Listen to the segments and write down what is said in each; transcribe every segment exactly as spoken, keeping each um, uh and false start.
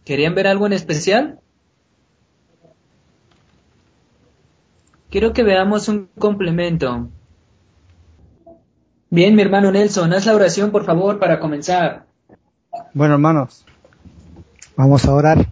¿Querían ver algo en especial? Quiero que veamos un complemento. Bien, mi hermano Nelson, haz la oración por favor para comenzar. Bueno, hermanos, vamos a orar.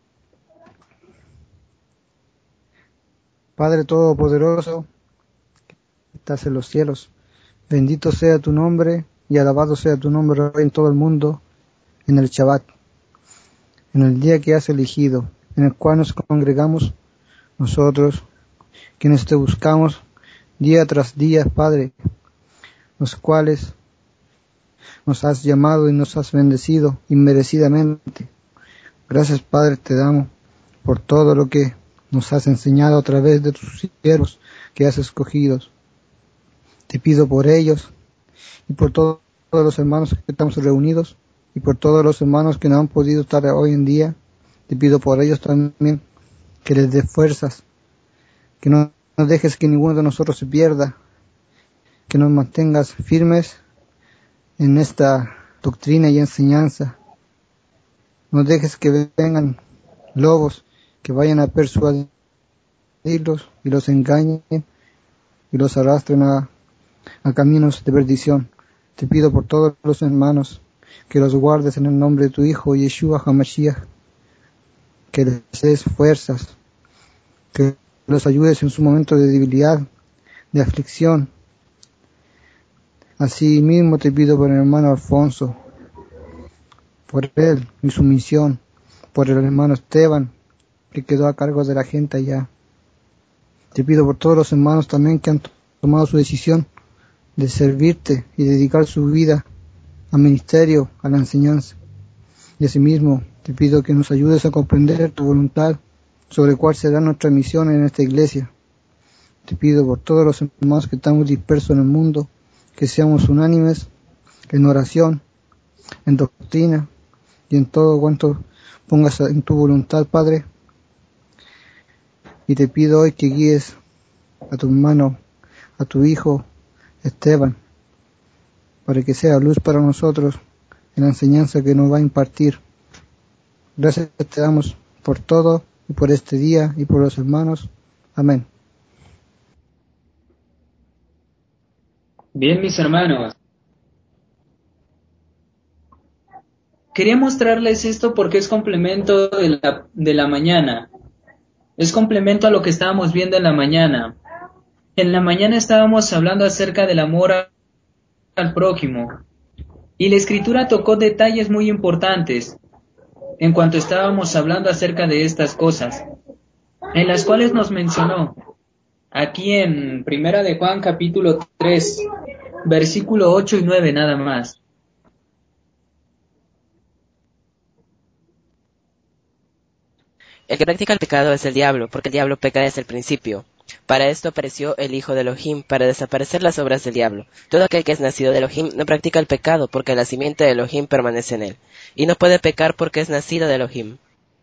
Padre Todopoderoso, que estás en los cielos, bendito sea tu nombre y alabado sea tu nombre en todo el mundo, en el Shabbat, en el día que has elegido, en el cual nos congregamos nosotros, quienes te buscamos día tras día, Padre, los cuales nos has llamado y nos has bendecido inmerecidamente. Gracias, Padre, te damos por todo lo que nos has enseñado a través de tus siervos que has escogido. Te pido por ellos y por todos los hermanos que estamos reunidos y por todos los hermanos que no han podido estar hoy en día. Te pido por ellos también que les des fuerzas, que no nos dejes que ninguno de nosotros se pierda, que nos mantengas firmes en esta doctrina y enseñanza. No dejes que vengan lobos que vayan a persuadirlos y los engañen y los arrastren a, a caminos de perdición. Te pido por todos los hermanos que los guardes en el nombre de tu Hijo Yeshua HaMashiach, que les des fuerzas, que los ayudes en su momento de debilidad, de aflicción. Así mismo te pido por el hermano Alfonso, por él y su misión, por el hermano Esteban, que quedó a cargo de la gente allá. Te pido por todos los hermanos también que han tomado su decisión de servirte y dedicar su vida al ministerio, a la enseñanza. Y asimismo te pido que nos ayudes a comprender tu voluntad sobre cuál será nuestra misión en esta iglesia. Te pido por todos los hermanos que estamos dispersos en el mundo, que seamos unánimes en oración, en doctrina y en todo cuanto pongas en tu voluntad, Padre. Y te pido hoy que guíes a tu hermano, a tu hijo Esteban, para que sea luz para nosotros en la enseñanza que nos va a impartir. Gracias te damos por todo y por este día y por los hermanos. Amén. Bien, mis hermanos. Quería mostrarles esto porque es complemento de la, de la mañana. Es complemento a lo que estábamos viendo en la mañana. En la mañana estábamos hablando acerca del amor al prójimo. Y la escritura tocó detalles muy importantes en cuanto estábamos hablando acerca de estas cosas, en las cuales nos mencionó aquí en Primera de Juan capítulo tres, versículo ocho y nueve nada más. El que practica el pecado es el diablo, porque el diablo peca desde el principio. Para esto apareció el Hijo de Elohim, para desaparecer las obras del diablo. Todo aquel que es nacido de Elohim no practica el pecado, porque la simiente de Elohim permanece en él. Y no puede pecar porque es nacido de Elohim.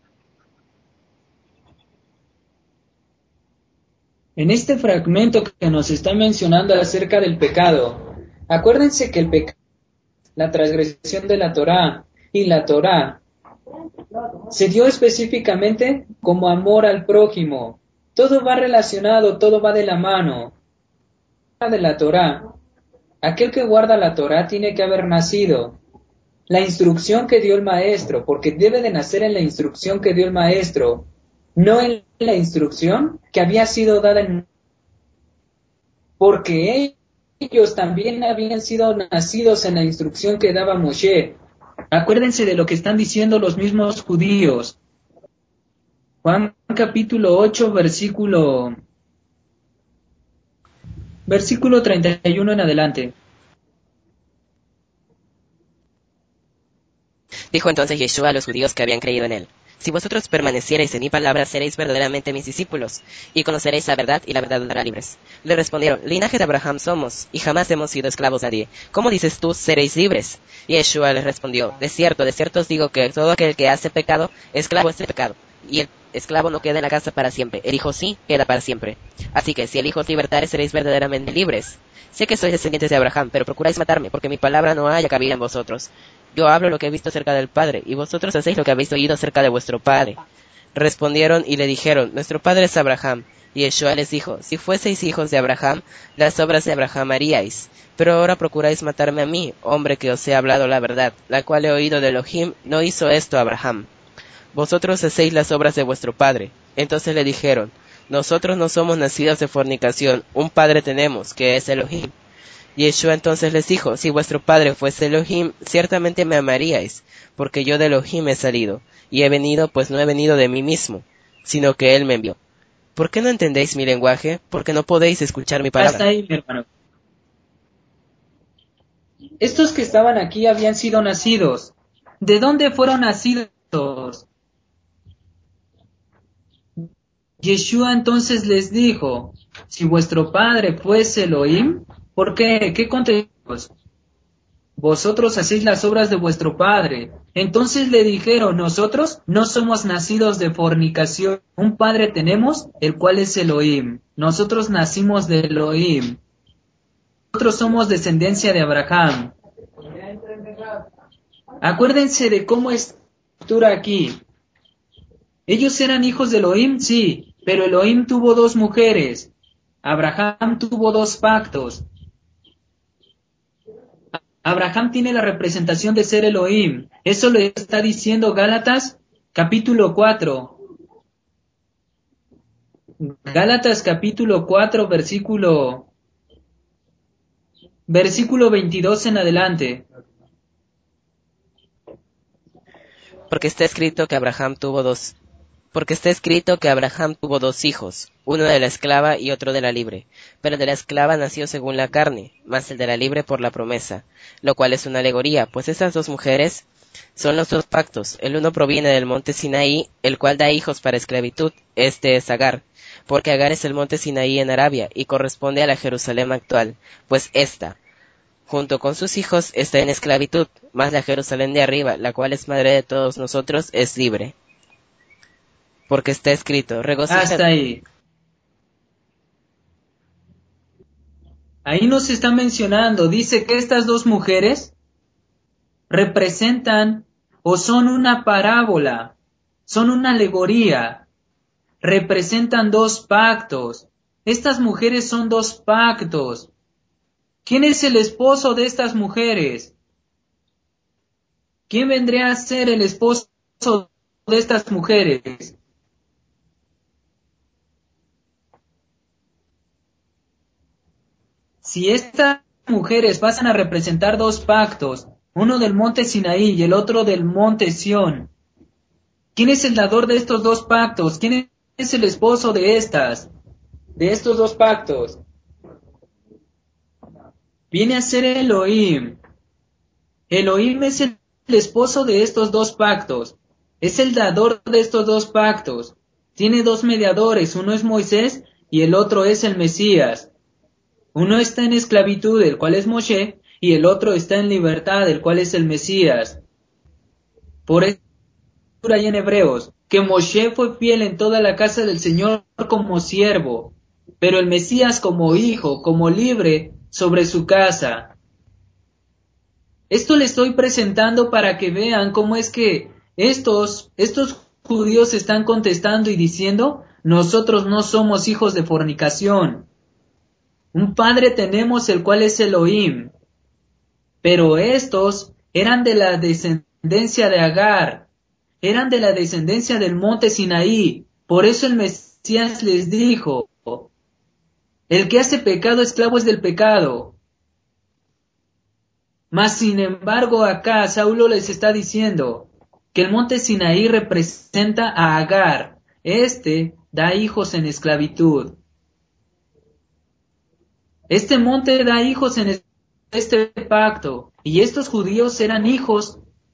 En este fragmento que nos está mencionando acerca del pecado, acuérdense que el pecado, la transgresión de la Torá y la Torá, se dio específicamente como amor al prójimo. Todo va relacionado, todo va de la mano. De la Torá, aquel que guarda la Torá tiene que haber nacido. La instrucción que dio el maestro, porque debe de nacer en la instrucción que dio el maestro, no en la instrucción que había sido dada en... Porque ellos también habían sido nacidos en la instrucción que daba Moshe. Acuérdense de lo que están diciendo los mismos judíos. Juan capítulo ocho, versículo, versículo treinta y uno en adelante. Dijo entonces Yeshua a los judíos que habían creído en él: Si vosotros permaneciereis en mi palabra, seréis verdaderamente mis discípulos, y conoceréis la verdad, y la verdad os hará libres. Le respondieron: Linaje de Abraham somos, y jamás hemos sido esclavos a nadie. ¿Cómo dices tú, seréis libres? Y Yeshua les respondió: De cierto, de cierto os digo que todo aquel que hace pecado, esclavo es del pecado. Y el esclavo no queda en la casa para siempre, el hijo sí queda para siempre. Así que si el hijo os libertare, seréis verdaderamente libres. Sé que sois descendientes de Abraham, pero procuráis matarme, porque mi palabra no haya cabida en vosotros. Yo hablo lo que he visto acerca del Padre, y vosotros hacéis lo que habéis oído acerca de vuestro Padre. Respondieron y le dijeron, nuestro padre es Abraham. Y Yeshua les dijo, si fueseis hijos de Abraham, las obras de Abraham haríais. Pero ahora procuráis matarme a mí, hombre que os he hablado la verdad, la cual he oído de Elohim, no hizo esto Abraham. Vosotros hacéis las obras de vuestro padre. Entonces le dijeron, nosotros no somos nacidos de fornicación, un padre tenemos, que es Elohim. Y Yeshua entonces les dijo, si vuestro padre fuese Elohim, ciertamente me amaríais, porque yo de Elohim he salido, y he venido, pues no he venido de mí mismo, sino que él me envió. ¿Por qué no entendéis mi lenguaje? Porque no podéis escuchar mi palabra. Hasta ahí, mi hermano. Estos que estaban aquí habían sido nacidos. ¿De dónde fueron nacidos? Yeshua entonces les dijo, si vuestro padre fuese Elohim, ¿por qué? ¿Qué contestó? Vosotros hacéis las obras de vuestro padre. Entonces le dijeron, nosotros no somos nacidos de fornicación. Un padre tenemos, el cual es Elohim. Nosotros nacimos de Elohim. Nosotros somos descendencia de Abraham. Acuérdense de cómo es la estructura aquí. Ellos eran hijos de Elohim, sí, pero Elohim tuvo dos mujeres. Abraham tuvo dos pactos. Abraham tiene la representación de ser Elohim. Eso le está diciendo Gálatas capítulo cuatro. Gálatas capítulo cuatro, versículo, versículo veintidós en adelante. Porque está escrito que Abraham tuvo dos, porque está escrito que Abraham tuvo dos hijos, uno de la esclava y otro de la libre. Pero el de la esclava nació según la carne, mas el de la libre por la promesa, lo cual es una alegoría, pues estas dos mujeres son los dos pactos. El uno proviene del monte Sinaí, el cual da hijos para esclavitud, este es Agar, porque Agar es el monte Sinaí en Arabia, y corresponde a la Jerusalén actual, pues ésta, junto con sus hijos, está en esclavitud, mas la Jerusalén de arriba, la cual es madre de todos nosotros, es libre. Porque está escrito, regocíjate. Hasta ahí. Ahí nos está mencionando, dice que estas dos mujeres representan o son una parábola, son una alegoría, representan dos pactos. Estas mujeres son dos pactos. ¿Quién es el esposo de estas mujeres? ¿Quién vendría a ser el esposo de estas mujeres? Si estas mujeres pasan a representar dos pactos, uno del monte Sinaí y el otro del monte Sión, ¿quién es el dador de estos dos pactos? ¿Quién es el esposo de estas, de estos dos pactos? Viene a ser Elohim. Elohim es el esposo de estos dos pactos. Es el dador de estos dos pactos. Tiene dos mediadores, uno es Moisés y el otro es el Mesías. Uno está en esclavitud, el cual es Moshe, y el otro está en libertad, el cual es el Mesías. Por eso hay en Hebreos que Moshe fue fiel en toda la casa del Señor como siervo, pero el Mesías como hijo, como libre sobre su casa. Esto le estoy presentando para que vean cómo es que estos, estos judíos están contestando y diciendo, nosotros no somos hijos de fornicación. Un padre tenemos el cual es Elohim. Pero estos eran de la descendencia de Agar, eran de la descendencia del monte Sinaí. Por eso el Mesías les dijo, el que hace pecado esclavo es del pecado. Mas sin embargo acá Saulo les está diciendo que el monte Sinaí representa a Agar. Este da hijos en esclavitud. Este monte da hijos en este pacto. Y estos judíos eran hijos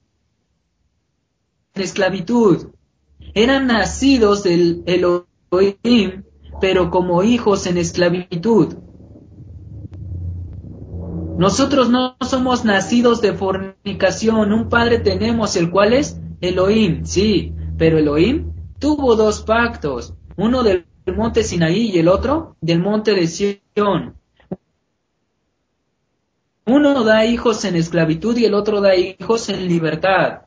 en esclavitud. Eran nacidos del Elohim, pero como hijos en esclavitud. Nosotros no somos nacidos de fornicación. Un padre tenemos, el cual es Elohim, sí, pero Elohim tuvo dos pactos, uno del monte Sinaí y el otro del monte de Sión. Uno da hijos en esclavitud y el otro da hijos en libertad.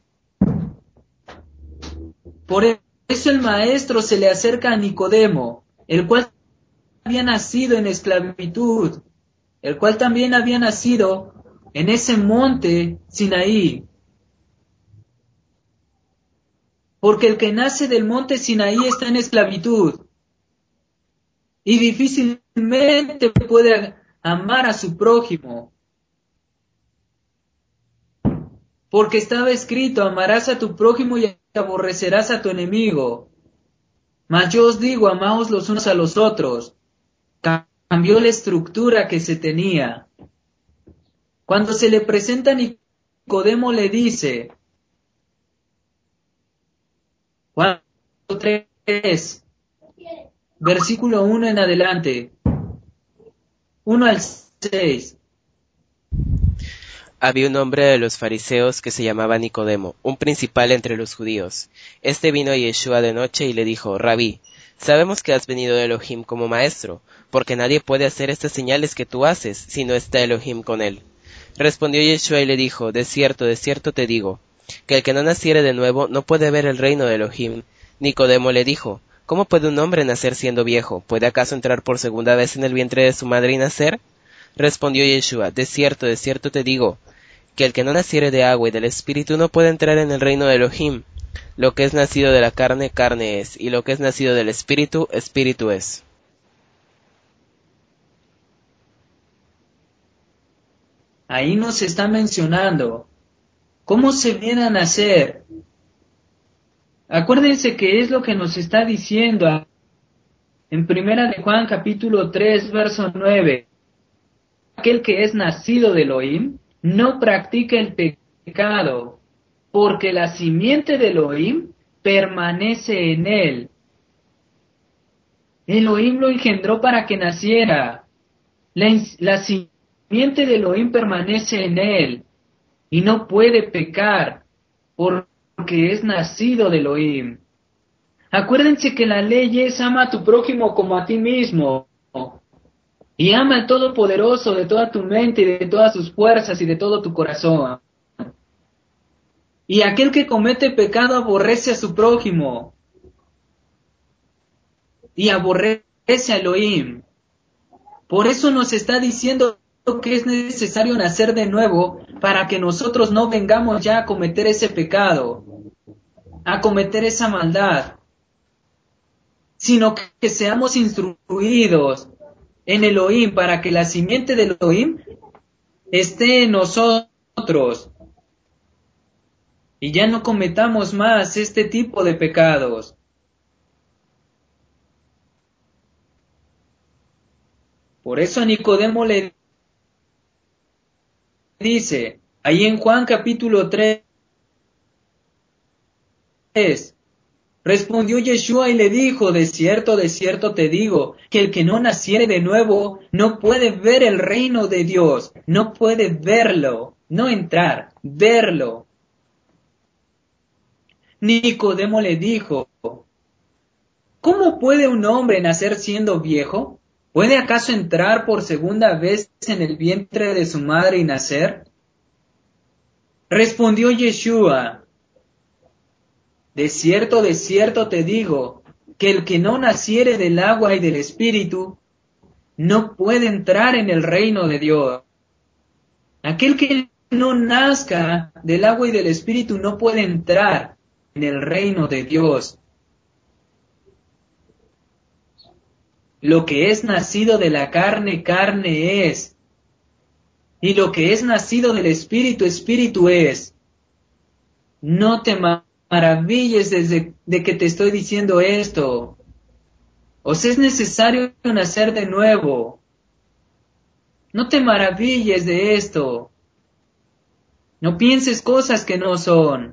Por eso el maestro se le acerca a Nicodemo, el cual había nacido en esclavitud, el cual también había nacido en ese monte Sinaí. Porque el que nace del monte Sinaí está en esclavitud y difícilmente puede amar a su prójimo. Porque estaba escrito, amarás a tu prójimo y aborrecerás a tu enemigo. Mas yo os digo, amaos los unos a los otros. Cambió la estructura que se tenía. Cuando se le presenta a Nicodemo le dice, Juan tres, versículo uno en adelante, uno al seis. Había un hombre de los fariseos que se llamaba Nicodemo, un principal entre los judíos. Este vino a Yeshua de noche y le dijo, Rabí, sabemos que has venido de Elohim como maestro, porque nadie puede hacer estas señales que tú haces, si no está Elohim con él. Respondió Yeshua y le dijo, de cierto, de cierto te digo, que el que no naciere de nuevo no puede ver el reino de Elohim. Nicodemo le dijo, ¿cómo puede un hombre nacer siendo viejo? ¿Puede acaso entrar por segunda vez en el vientre de su madre y nacer? Respondió Yeshua, de cierto, de cierto te digo, que el que no naciere de agua y del Espíritu no puede entrar en el reino de Elohim. Lo que es nacido de la carne, carne es, y lo que es nacido del Espíritu, Espíritu es. Ahí nos está mencionando cómo se viene a nacer. Acuérdense que es lo que nos está diciendo en Primera de Juan capítulo tres, verso nueve. Aquel que es nacido de Elohim no practica el pecado, porque la simiente de Elohim permanece en él. Elohim lo engendró para que naciera. La, la simiente de Elohim permanece en él y no puede pecar porque es nacido de Elohim. Acuérdense que la ley es ama a tu prójimo como a ti mismo. Y ama al Todopoderoso de toda tu mente y de todas sus fuerzas y de todo tu corazón. Y aquel que comete pecado aborrece a su prójimo. Y aborrece a Elohim. Por eso nos está diciendo que es necesario nacer de nuevo para que nosotros no vengamos ya a cometer ese pecado, a cometer esa maldad, sino que seamos instruidos en Elohim para que la simiente de Elohim esté en nosotros y ya no cometamos más este tipo de pecados. Por eso a Nicodemo le dice, ahí en Juan capítulo tres, respondió Yeshua y le dijo, de cierto, de cierto te digo, que el que no naciere de nuevo no puede ver el reino de Dios, no puede verlo, no entrar, verlo. Nicodemo le dijo, ¿cómo puede un hombre nacer siendo viejo? ¿Puede acaso entrar por segunda vez en el vientre de su madre y nacer? Respondió Yeshua, de cierto, de cierto te digo, que el que no naciere del agua y del Espíritu, no puede entrar en el reino de Dios. Aquel que no nazca del agua y del Espíritu no puede entrar en el reino de Dios. Lo que es nacido de la carne, carne es. Y lo que es nacido del Espíritu, Espíritu es. No te maravilles desde de que te estoy diciendo esto. Os es necesario nacer de nuevo. No te maravilles de esto. No pienses cosas que no son.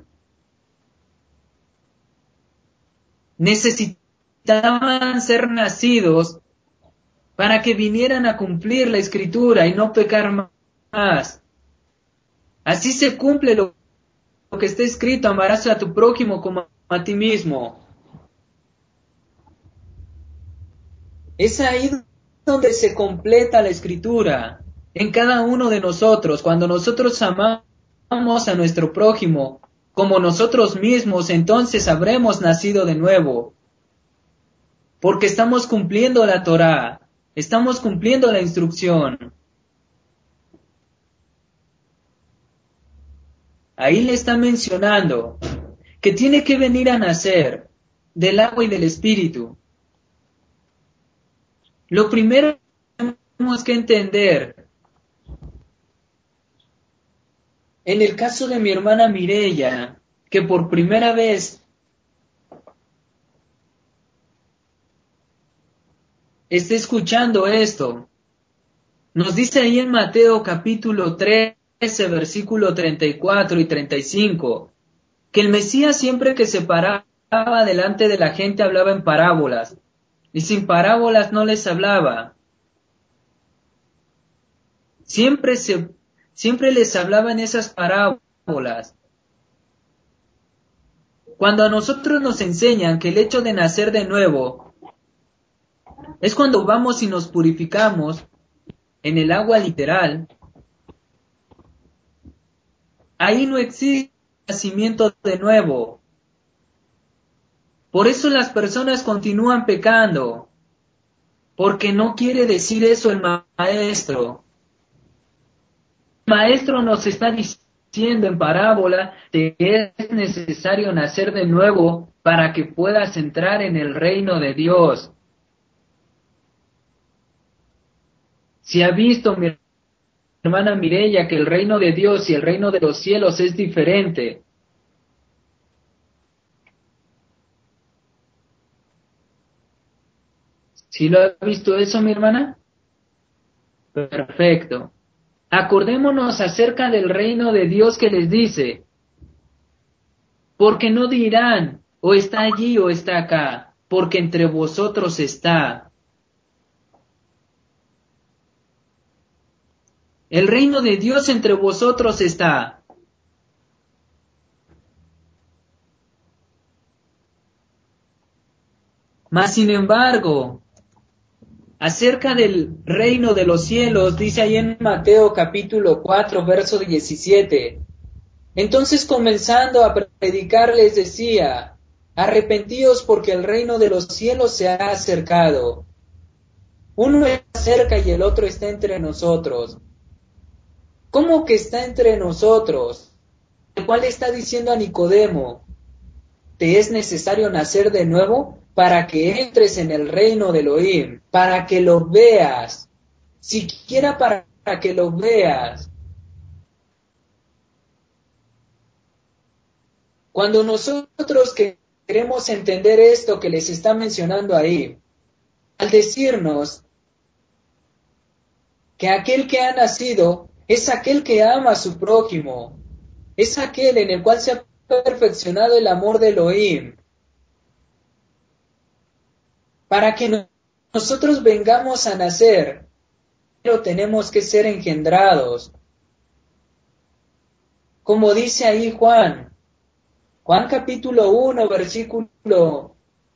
Necesitaban ser nacidos para que vinieran a cumplir la Escritura y no pecar más. Así se cumple lo que está escrito, amarás a tu prójimo como a ti mismo. Es ahí donde se completa la Escritura. en cada uno de nosotros. Cuando nosotros amamos a nuestro prójimo como nosotros mismos, entonces habremos nacido de nuevo. Porque estamos cumpliendo la Torá, estamos cumpliendo la instrucción. Ahí le está mencionando que tiene que venir a nacer del agua y del espíritu. Lo primero que tenemos que entender, en el caso de mi hermana Mireya, que por primera vez está escuchando esto, nos dice ahí en Mateo capítulo trece, versículo treinta y cuatro y treinta y cinco, que el Mesías siempre que se paraba delante de la gente hablaba en parábolas, y sin parábolas no les hablaba. Siempre, se, siempre les hablaba en esas parábolas. Cuando a nosotros nos enseñan que el hecho de nacer de nuevo es cuando vamos y nos purificamos en el agua literal, ahí no existe nacimiento de nuevo. Por eso las personas continúan pecando, porque no quiere decir eso el maestro. El maestro nos está diciendo en parábola que es necesario nacer de nuevo para que puedas entrar en el reino de Dios. Si ha visto mi hermana Mireya que el reino de Dios y el reino de los cielos es diferente. ¿Sí lo ha visto eso, mi hermana? Perfecto. Acordémonos acerca del reino de Dios que les dice, porque no dirán, o está allí o está acá, porque entre vosotros está. El reino de Dios entre vosotros está. Mas sin embargo, acerca del reino de los cielos, dice ahí en Mateo capítulo cuatro, verso diecisiete. Entonces comenzando a predicar les decía, arrepentíos porque el reino de los cielos se ha acercado. Uno está cerca y el otro está entre nosotros. ¿Cómo que está entre nosotros? El cual está diciendo a Nicodemo, te es necesario nacer de nuevo para que entres en el reino de Elohim, para que lo veas, siquiera para que lo veas. Cuando nosotros queremos entender esto que les está mencionando ahí, al decirnos que aquel que ha nacido es aquel que ama a su prójimo, es aquel en el cual se ha perfeccionado el amor de Elohim, para que no- nosotros vengamos a nacer, pero tenemos que ser engendrados. Como dice ahí Juan, Juan capítulo uno, versículo,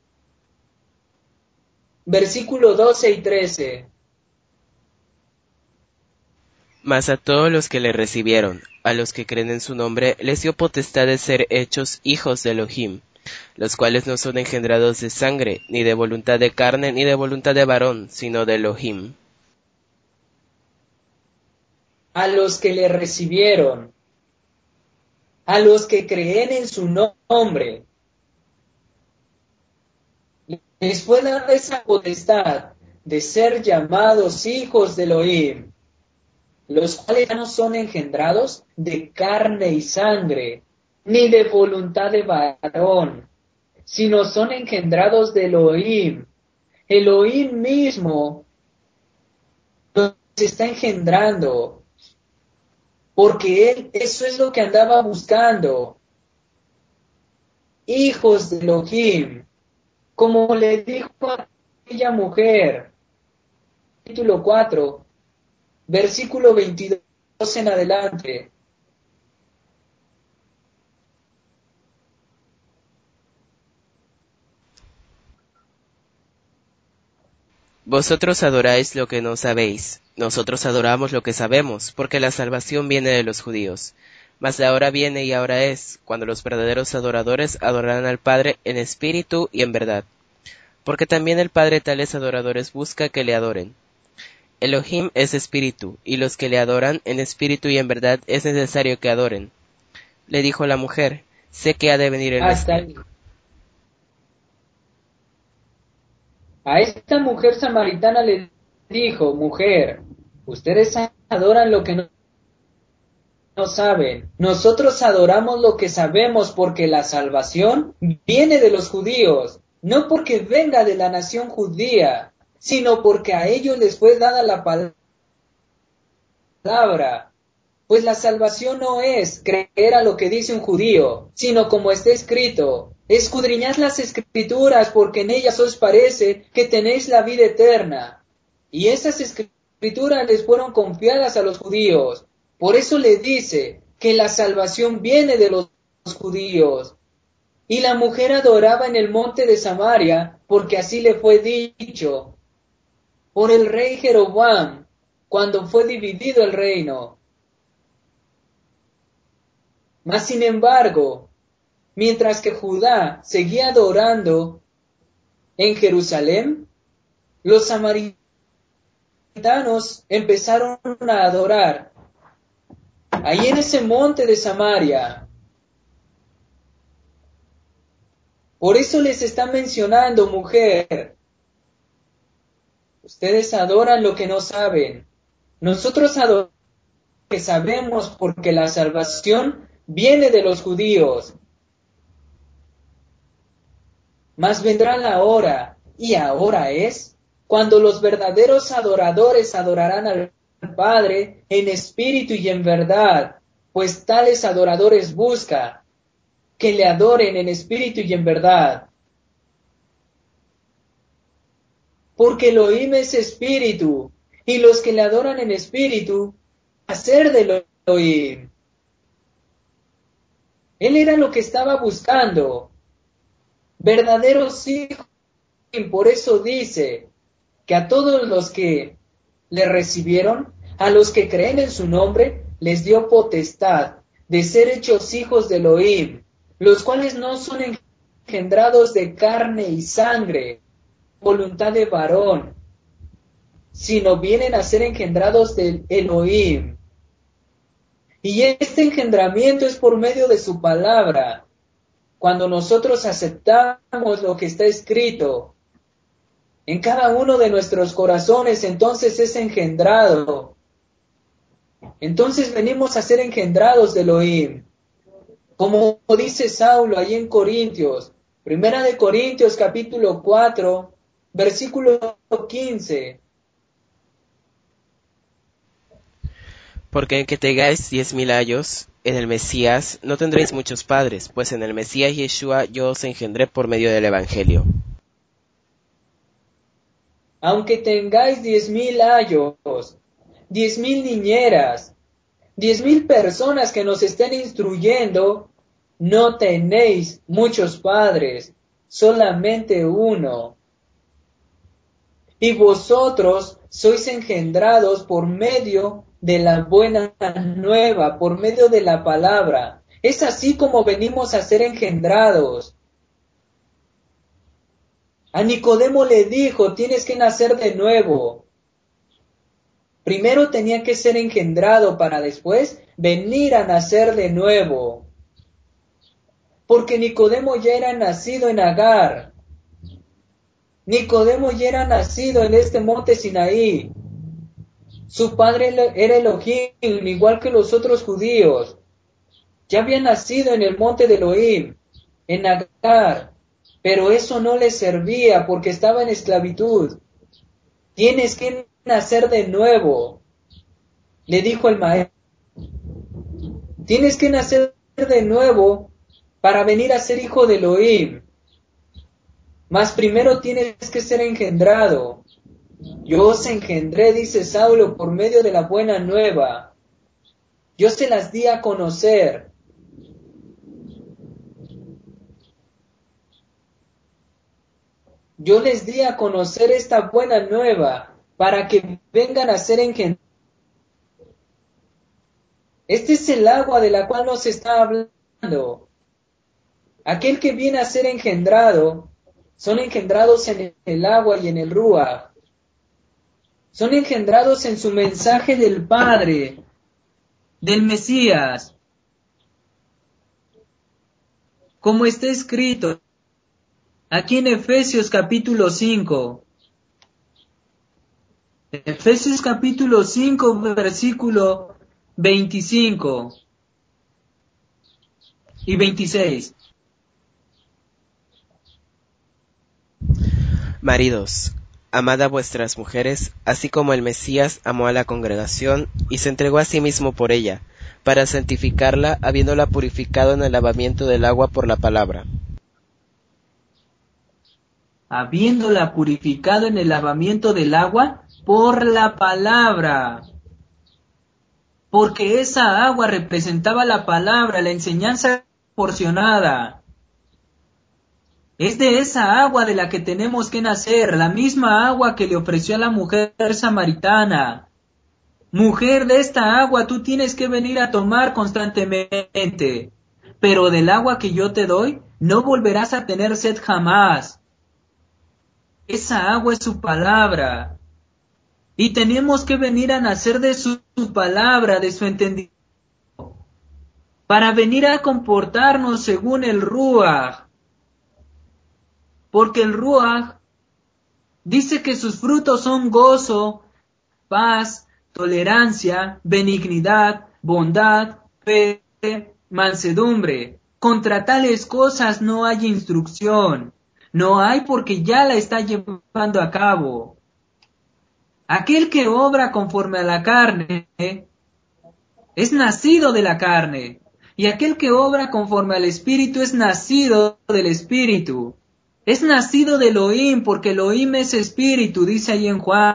versículo doce y trece. Mas a todos los que le recibieron, a los que creen en su nombre, les dio potestad de ser hechos hijos de Elohim, los cuales no son engendrados de sangre, ni de voluntad de carne, ni de voluntad de varón, sino de Elohim. A los que le recibieron, a los que creen en su nombre, les fue dada esa potestad de ser llamados hijos de Elohim, los cuales ya no son engendrados de carne y sangre, ni de voluntad de varón, sino son engendrados de Elohim. Elohim mismo los está engendrando, porque él eso es lo que andaba buscando, hijos de Elohim, como le dijo a aquella mujer, capítulo cuatro, versículo veintidós en adelante. Vosotros adoráis lo que no sabéis, nosotros adoramos lo que sabemos, porque la salvación viene de los judíos. Mas la hora viene y ahora es, cuando los verdaderos adoradores adorarán al Padre en espíritu y en verdad. Porque también el Padre tales adoradores busca que le adoren. Elohim es espíritu, y los que le adoran en espíritu y en verdad es necesario que adoren. Le dijo la mujer, sé que ha de venir el Hasta Mesías. ahí. A esta mujer samaritana le dijo, mujer, ustedes adoran lo que no, no saben. Nosotros adoramos lo que sabemos porque la salvación viene de los judíos, no porque venga de la nación judía, sino porque a ellos les fue dada la palabra. Pues la salvación no es creer a lo que dice un judío, sino como está escrito, escudriñad las escrituras porque en ellas os parece que tenéis la vida eterna. Y esas escrituras les fueron confiadas a los judíos. Por eso le dice que la salvación viene de los judíos. Y la mujer adoraba en el monte de Samaria porque así le fue dicho por el rey Jeroboam cuando fue dividido el reino. Mas sin embargo, mientras que Judá seguía adorando en Jerusalén, los samaritanos empezaron a adorar ahí en ese monte de Samaria. Por eso les está mencionando, mujer, ustedes adoran lo que no saben. Nosotros adoramos lo que sabemos porque la salvación viene de los judíos. Mas vendrá la hora, y ahora es, cuando los verdaderos adoradores adorarán al Padre en espíritu y en verdad, pues tales adoradores busca que le adoren en espíritu y en verdad. Porque Elohim es espíritu, y los que le adoran en espíritu, hacer de Elohim. Él era lo que estaba buscando, verdaderos hijos. Por eso dice que a todos los que le recibieron, a los que creen en su nombre, les dio potestad de ser hechos hijos de Elohim, los cuales no son engendrados de carne y sangre, voluntad de varón, sino vienen a ser engendrados del Elohim. Y este engendramiento es por medio de su palabra. Cuando nosotros aceptamos lo que está escrito en cada uno de nuestros corazones, entonces es engendrado. Entonces venimos a ser engendrados de Elohim. Como dice Saulo ahí en Corintios, Primera de Corintios capítulo cuatro, versículo quince. Porque en que tengáis diez mil años, en el Mesías, no tendréis muchos padres, pues en el Mesías Yeshua yo os engendré por medio del Evangelio. Aunque tengáis diez mil ayos, diez mil niñeras, diez mil personas que nos estén instruyendo, no tenéis muchos padres, solamente uno. Y vosotros sois engendrados por medio de la buena nueva, por medio de la palabra. Es así como venimos a ser engendrados. A Nicodemo le dijo, tienes que nacer de nuevo. Primero tenía que ser engendrado para después venir a nacer de nuevo. Porque Nicodemo ya era nacido en Agar. Nicodemo ya era nacido en este monte Sinaí. Su padre era Elohim, igual que los otros judíos. Ya había nacido en el monte de Elohim, en Agar. Pero eso no le servía porque estaba en esclavitud. Tienes que nacer de nuevo, le dijo el maestro. Tienes que nacer de nuevo para venir a ser hijo de Elohim. Mas primero tienes que ser engendrado. Yo os engendré, dice Saulo, por medio de la buena nueva. Yo se las di a conocer. yo les di a conocer esta buena nueva para que vengan a ser engendrados. Este es el agua de la cual nos está hablando. Aquel que viene a ser engendrado, son engendrados en el agua y en el Ruach. Son engendrados en su mensaje del Padre, del Mesías. Como está escrito aquí en Efesios capítulo cinco. Efesios capítulo cinco, versículo veinticinco y veintiséis. Maridos, amad a vuestras mujeres, así como el Mesías amó a la congregación y se entregó a sí mismo por ella, para santificarla, habiéndola purificado en el lavamiento del agua por la palabra. Habiéndola purificado en el lavamiento del agua por la palabra. Porque esa agua representaba la palabra, la enseñanza porcionada. Es de esa agua de la que tenemos que nacer, la misma agua que le ofreció a la mujer samaritana. Mujer, de esta agua tú tienes que venir a tomar constantemente, pero del agua que yo te doy, no volverás a tener sed jamás. Esa agua es su palabra, y tenemos que venir a nacer de su, su palabra, de su entendimiento, para venir a comportarnos según el Ruach. Porque el Ruach dice que sus frutos son gozo, paz, tolerancia, benignidad, bondad, fe, mansedumbre. Contra tales cosas no hay instrucción. No hay porque ya la está llevando a cabo. Aquel que obra conforme a la carne es nacido de la carne. Y aquel que obra conforme al Espíritu es nacido del Espíritu. Es nacido del Elohim, porque el Elohim es espíritu, dice ahí en Juan.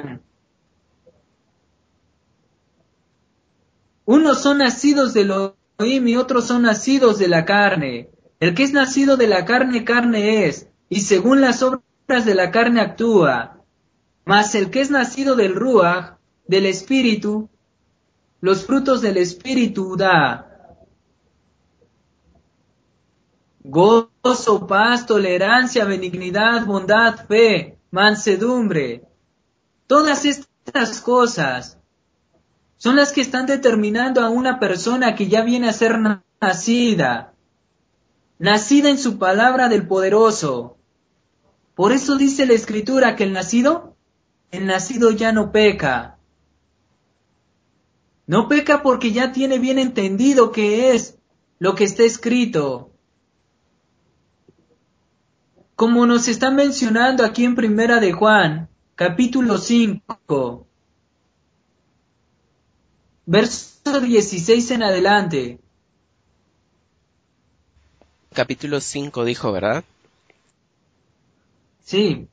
Unos son nacidos del Elohim y otros son nacidos de la carne. El que es nacido de la carne, carne es, y según las obras de la carne actúa. Mas el que es nacido del Ruach, del Espíritu, los frutos del Espíritu da. Gozo, paz, tolerancia, benignidad, bondad, fe, mansedumbre. Todas estas cosas son las que están determinando a una persona que ya viene a ser nacida. Nacida en su palabra del poderoso. Por eso dice la Escritura que el nacido, el nacido ya no peca. No peca porque ya tiene bien entendido qué es lo que está escrito. Como nos está mencionando aquí en Primera de Juan, capítulo cinco, verso dieciséis en adelante. Capítulo cinco dijo, ¿verdad? Sí.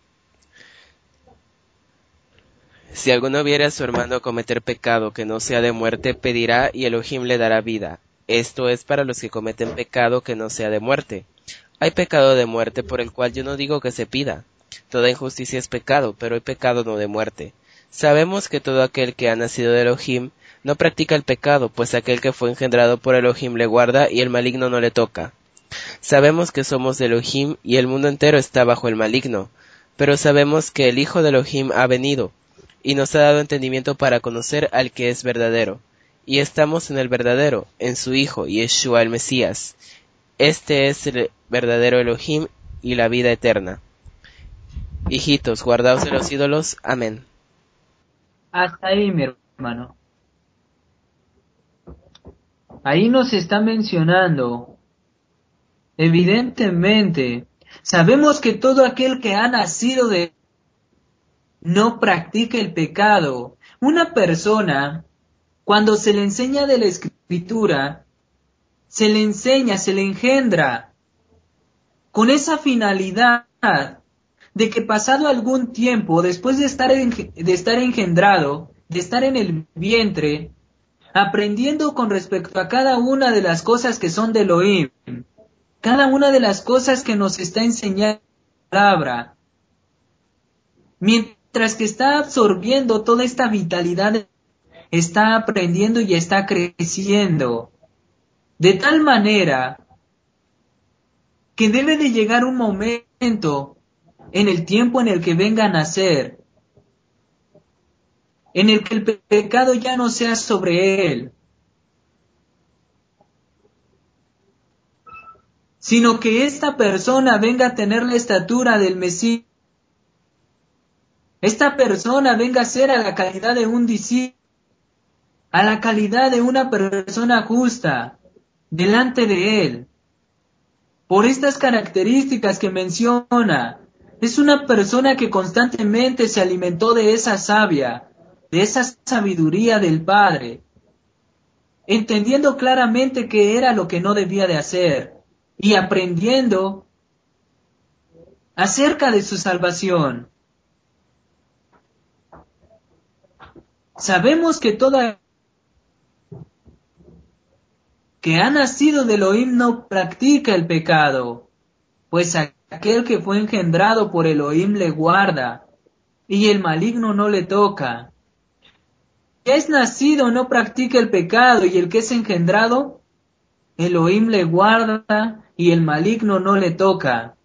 Si alguno viere a su hermano cometer pecado que no sea de muerte, pedirá y Elohim le dará vida. Esto es para los que cometen pecado que no sea de muerte. Hay pecado de muerte por el cual yo no digo que se pida. Toda injusticia es pecado, pero hay pecado no de muerte. Sabemos que todo aquel que ha nacido de Elohim no practica el pecado, pues aquel que fue engendrado por Elohim le guarda y el maligno no le toca. Sabemos que somos de Elohim y el mundo entero está bajo el maligno, pero sabemos que el Hijo de Elohim ha venido y nos ha dado entendimiento para conocer al que es verdadero. Y estamos en el verdadero, en su Hijo, Yeshua el Mesías. Este es el verdadero Elohim y la vida eterna. Hijitos, guardaos de los ídolos. Amén. Hasta ahí, mi hermano. Ahí nos está mencionando, evidentemente, sabemos que todo aquel que ha nacido de no practica el pecado. Una persona, cuando se le enseña de la Escritura, se le enseña, se le engendra, con esa finalidad de que pasado algún tiempo, después de estar, en, de estar engendrado, de estar en el vientre, aprendiendo con respecto a cada una de las cosas que son de Elohim, cada una de las cosas que nos está enseñando, palabra, mientras que está absorbiendo toda esta vitalidad, está aprendiendo y está creciendo, de tal manera que debe de llegar un momento en el tiempo en el que venga a nacer, en el que el pe- pecado ya no sea sobre él, sino que esta persona venga a tener la estatura del Mesías, esta persona venga a ser a la calidad de un discípulo, a la calidad de una persona justa delante de él. Por estas características que menciona, es una persona que constantemente se alimentó de esa savia, de esa sabiduría del Padre, entendiendo claramente qué era lo que no debía de hacer y aprendiendo acerca de su salvación. Sabemos que toda que ha nacido de Elohim no practica el pecado, pues aquel que fue engendrado por Elohim le guarda, y el maligno no le toca. El que es nacido no practica el pecado, y el que es engendrado, Elohim le guarda, y el maligno no le toca.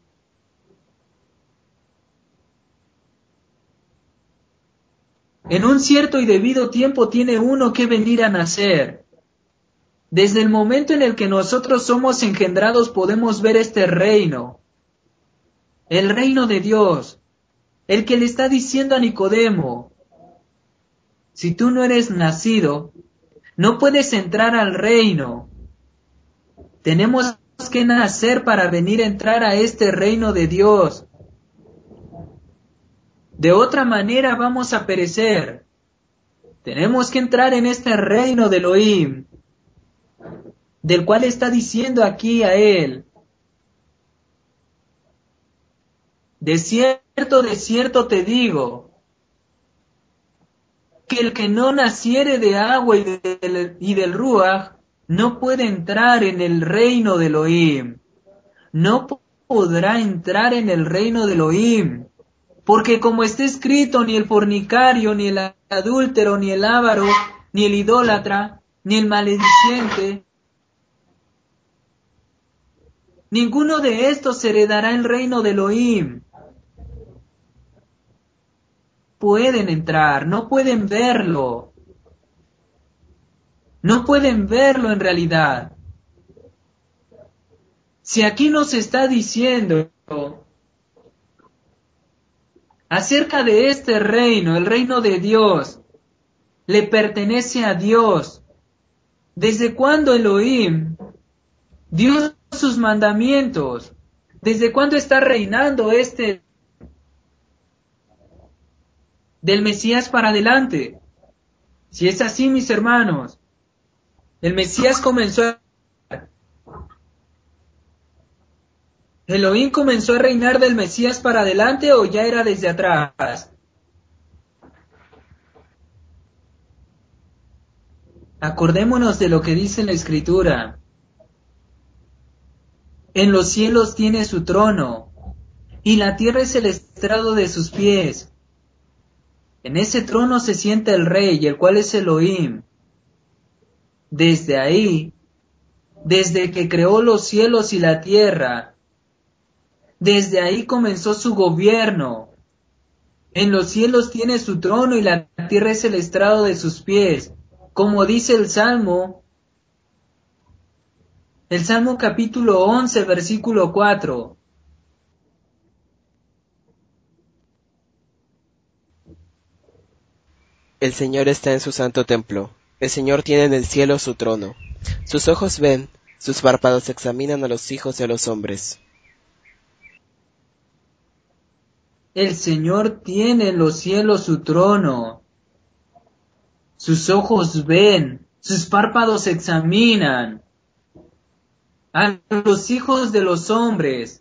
En un cierto y debido tiempo tiene uno que venir a nacer. Desde el momento en el que nosotros somos engendrados podemos ver este reino, el reino de Dios, el que le está diciendo a Nicodemo, si tú no eres nacido, no puedes entrar al reino. Tenemos que nacer para venir a entrar a este reino de Dios. De otra manera vamos a perecer. Tenemos que entrar en este reino de Elohim, del cual está diciendo aquí a él, de cierto, de cierto te digo, que el que no naciere de agua y del, y del Ruach no puede entrar en el reino de Elohim. No podrá entrar en el reino de Elohim. Porque como está escrito, ni el fornicario, ni el adúltero, ni el avaro, ni el idólatra, ni el malediciente, ninguno de estos heredará el reino de Elohim. Pueden entrar, no pueden verlo. No pueden verlo en realidad. Si aquí nos está diciendo acerca de este reino, el reino de Dios, le pertenece a Dios. ¿Desde cuándo Elohim dio sus mandamientos? ¿Desde cuándo está reinando este del Mesías para adelante? Si es así, mis hermanos, el Mesías comenzó a... ¿Elohim comenzó a reinar del Mesías para adelante o ya era desde atrás? Acordémonos de lo que dice la Escritura. En los cielos tiene su trono, y la tierra es el estrado de sus pies. En ese trono se sienta el Rey, el cual es Elohim. Desde ahí, desde que creó los cielos y la tierra, desde ahí comenzó su gobierno. En los cielos tiene su trono y la tierra es el estrado de sus pies. Como dice el Salmo, el Salmo capítulo once, versículo cuatro. El Señor está en su santo templo. El Señor tiene en el cielo su trono. Sus ojos ven, sus párpados examinan a los hijos de los hombres. El Señor tiene en los cielos su trono. Sus ojos ven, sus párpados examinan a los hijos de los hombres.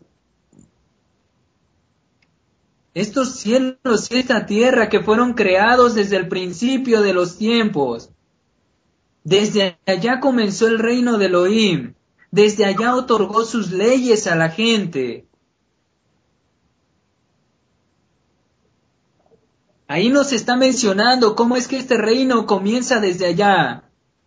Estos cielos y esta tierra que fueron creados desde el principio de los tiempos. Desde allá comenzó el reino de Elohim. Desde allá otorgó sus leyes a la gente. Ahí nos está mencionando cómo es que este reino comienza desde allá.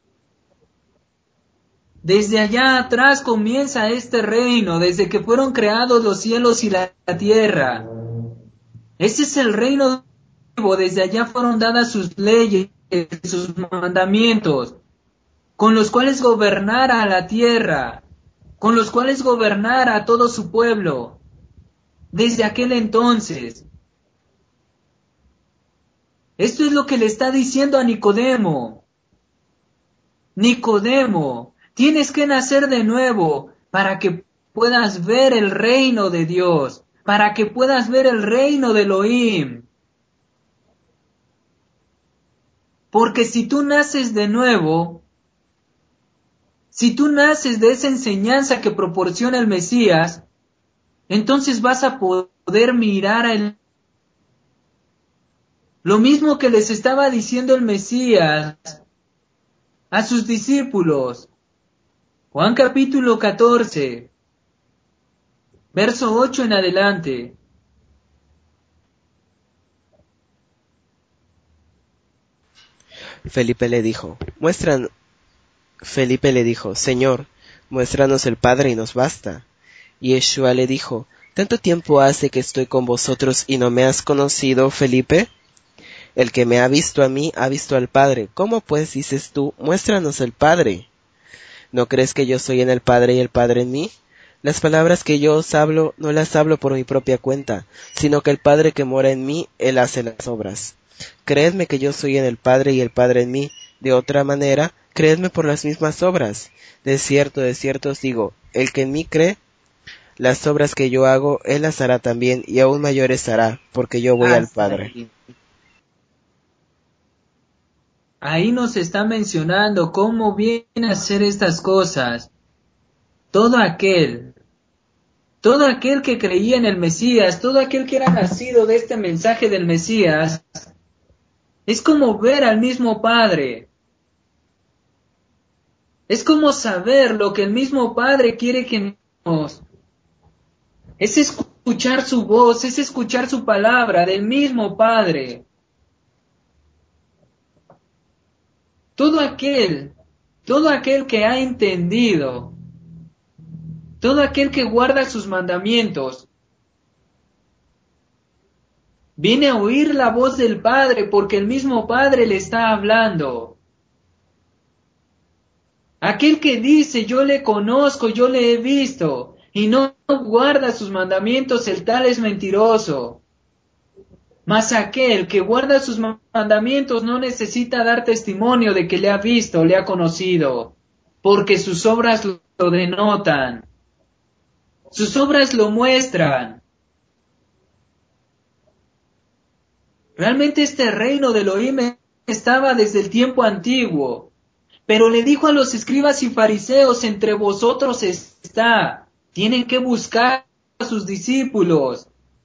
Desde allá atrás comienza este reino, desde que fueron creados los cielos y la tierra. Ese es el reino vivo, desde allá fueron dadas sus leyes, sus mandamientos, con los cuales gobernara a la tierra, con los cuales gobernara a todo su pueblo, desde aquel entonces. Esto es lo que le está diciendo a Nicodemo. Nicodemo, tienes que nacer de nuevo para que puedas ver el reino de Dios, para que puedas ver el reino de Elohim. Porque si tú naces de nuevo, si tú naces de esa enseñanza que proporciona el Mesías, entonces vas a poder mirar a él. Lo mismo que les estaba diciendo el Mesías a sus discípulos. Juan capítulo catorce, verso ocho en adelante. Felipe le dijo, muestran, Felipe le dijo, Señor, muéstranos el Padre y nos basta. Y Yeshua le dijo, ¿tanto tiempo hace que estoy con vosotros y no me has conocido, Felipe? El que me ha visto a mí ha visto al Padre. ¿Cómo pues dices tú, muéstranos el Padre? ¿No crees que yo soy en el Padre y el Padre en mí? Las palabras que yo os hablo, no las hablo por mi propia cuenta, sino que el Padre que mora en mí, Él hace las obras. Creedme que yo soy en el Padre y el Padre en mí. De otra manera, creedme por las mismas obras. De cierto, de cierto os digo, el que en mí cree, las obras que yo hago, Él las hará también, y aún mayores hará, porque yo voy al Hasta Padre. ahí. Ahí nos está mencionando cómo viene a hacer estas cosas. Todo aquel, todo aquel que creía en el Mesías, todo aquel que era nacido de este mensaje del Mesías, es como ver al mismo Padre. Es como saber lo que el mismo Padre quiere que nos. Es escuchar su voz, es escuchar su palabra del mismo Padre. Todo aquel, todo aquel que ha entendido, todo aquel que guarda sus mandamientos, viene a oír la voz del Padre porque el mismo Padre le está hablando. Aquel que dice, yo le conozco, yo le he visto, y no guarda sus mandamientos, el tal es mentiroso. Mas aquel que guarda sus mandamientos no necesita dar testimonio de que le ha visto, le ha conocido, porque sus obras lo denotan. Sus obras lo muestran. Realmente este reino de Elohim estaba desde el tiempo antiguo. Pero le dijo a los escribas y fariseos, entre vosotros está, tienen que buscar a sus discípulos.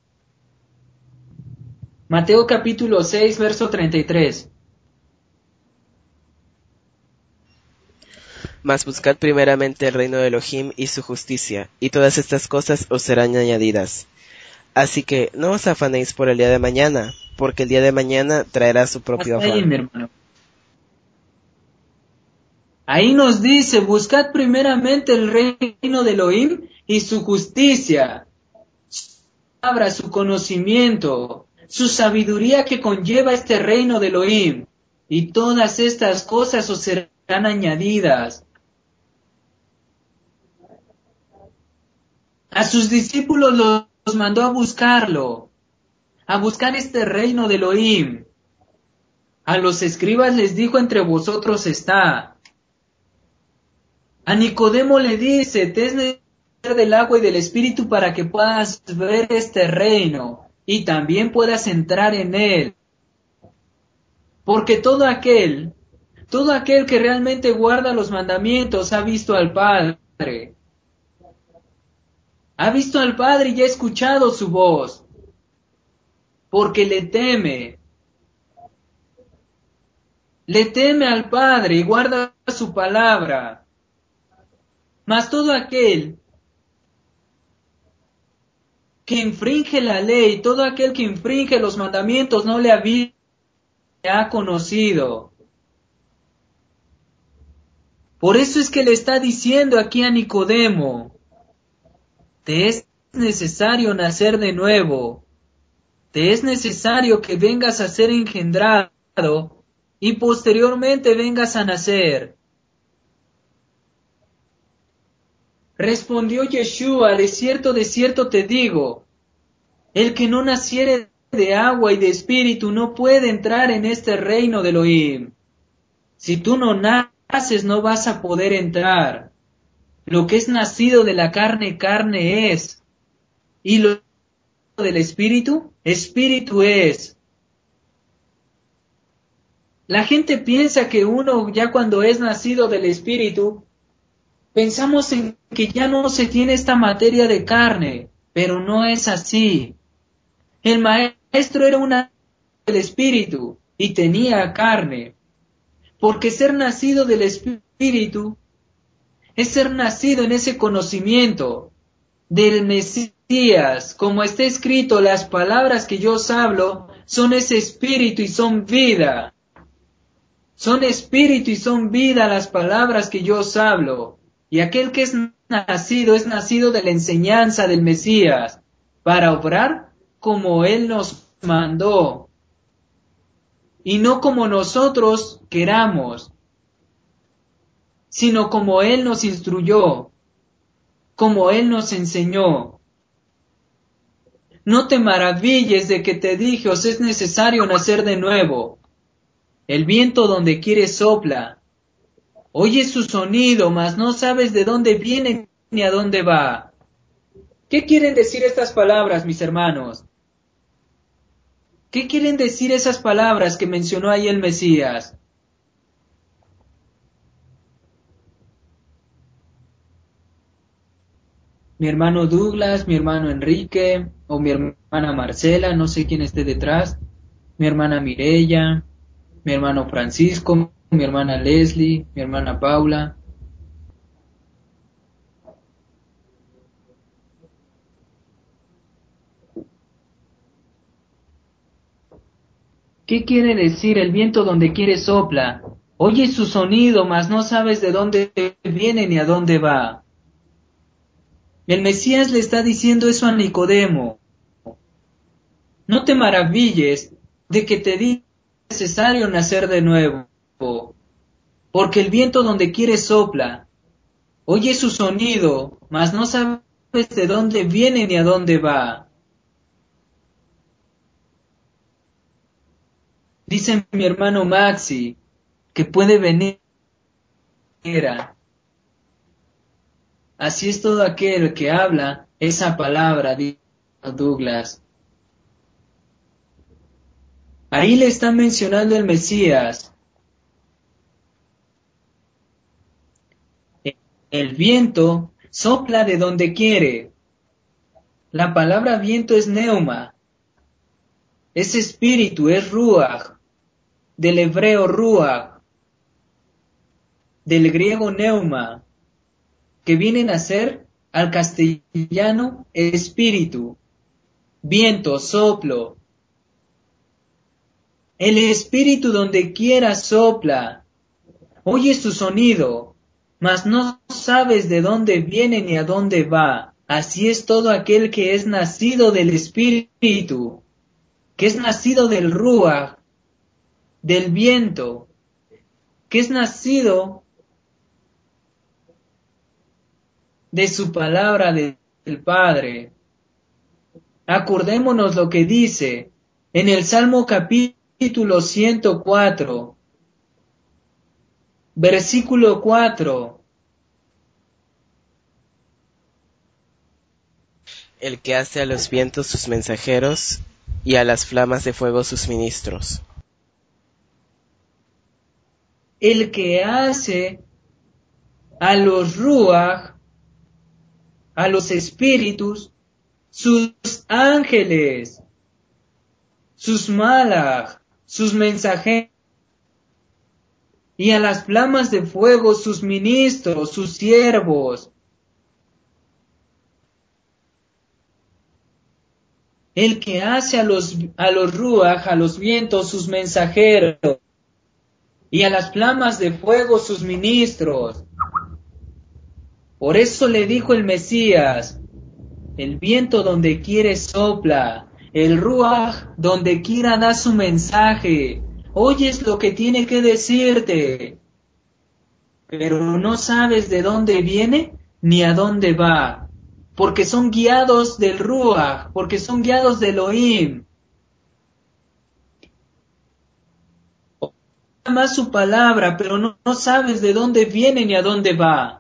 Mateo capítulo seis, verso treinta y tres. Mas buscad primeramente el reino de Elohim y su justicia, y todas estas cosas os serán añadidas. Así que no os afanéis por el día de mañana, porque el día de mañana traerá su propio Hasta ahí, afán. mi hermano. Ahí nos dice, buscad primeramente el reino de Elohim y su justicia, su palabra, su conocimiento, su sabiduría que conlleva este reino de Elohim, y todas estas cosas os serán añadidas. A sus discípulos los mandó a buscarlo, a buscar este reino de Elohim. A los escribas les dijo, entre vosotros está. A Nicodemo le dice, te es necesario del agua y del espíritu para que puedas ver este reino y también puedas entrar en él. Porque todo aquel, todo aquel que realmente guarda los mandamientos ha visto al Padre. Ha visto al Padre y ha escuchado su voz. Porque le teme. Le teme al Padre y guarda su palabra. Mas todo aquel que infringe la ley, todo aquel que infringe los mandamientos no le había conocido. Por eso es que le está diciendo aquí a Nicodemo, te es necesario nacer de nuevo, te es necesario que vengas a ser engendrado y posteriormente vengas a nacer. Respondió Yeshua, de cierto, de cierto te digo, el que no naciere de agua y de espíritu no puede entrar en este reino de Elohim. Si tú no naces, no vas a poder entrar. Lo que es nacido de la carne, carne es. Y lo del espíritu, espíritu es. La gente piensa que uno ya cuando es nacido del espíritu, pensamos en que ya no se tiene esta materia de carne, pero no es así. El maestro era una del espíritu y tenía carne, porque ser nacido del espíritu es ser nacido en ese conocimiento del Mesías, como está escrito, las palabras que yo os hablo son ese espíritu y son vida. Son espíritu y son vida las palabras que yo os hablo. Y aquel que es nacido es nacido de la enseñanza del Mesías, para obrar como Él nos mandó, y no como nosotros queramos, sino como Él nos instruyó, como Él nos enseñó. No te maravilles de que te dije, os es necesario nacer de nuevo. El viento donde quiere sopla. Oyes su sonido, mas no sabes de dónde viene ni a dónde va. ¿Qué quieren decir estas palabras, mis hermanos? ¿Qué quieren decir esas palabras que mencionó ahí el Mesías? Mi hermano Douglas, mi hermano Enrique, o mi hermana Marcela, no sé quién esté detrás, mi hermana Mireya, mi hermano Francisco, mi hermana Leslie, mi hermana Paula. ¿Qué quiere decir el viento donde quiere sopla? Oyes su sonido, mas no sabes de dónde viene ni a dónde va. El Mesías le está diciendo eso a Nicodemo. No te maravilles de que te diga necesario nacer de nuevo, porque el viento donde quiere sopla. Oyes su sonido, mas no sabes de dónde viene ni a dónde va. Dice mi hermano Maxi que puede venir. Así es todo aquel que habla esa palabra, dijo Douglas. Ahí le está mencionando el Mesías. El viento sopla de donde quiere. La palabra viento es neuma. Es espíritu, es ruach. Del hebreo ruach. Del griego neuma. Que vienen a ser al castellano espíritu. Viento, soplo. El espíritu donde quiera sopla. Oyes su sonido, mas no sabes de dónde viene ni a dónde va. Así es todo aquel que es nacido del espíritu, que es nacido del ruach, del viento, que es nacido de su palabra del Padre. Acordémonos lo que dice en el Salmo capítulo ciento cuatro, versículo cuatro. El que hace a los vientos sus mensajeros y a las flamas de fuego sus ministros. El que hace a los ruach, a los espíritus, sus ángeles, sus malach, sus mensajeros, y a las flamas de fuego sus ministros, sus siervos. el que hace a los, a los ruaj, a los vientos, sus mensajeros, y a las flamas de fuego, sus ministros. Por eso le dijo el Mesías, el viento donde quiere sopla, el ruaj donde quiera da su mensaje, oyes lo que tiene que decirte, pero no sabes de dónde viene ni a dónde va, porque son guiados del ruaj, porque son guiados del Elohim. Más su palabra, pero no, no sabes de dónde viene ni a dónde va.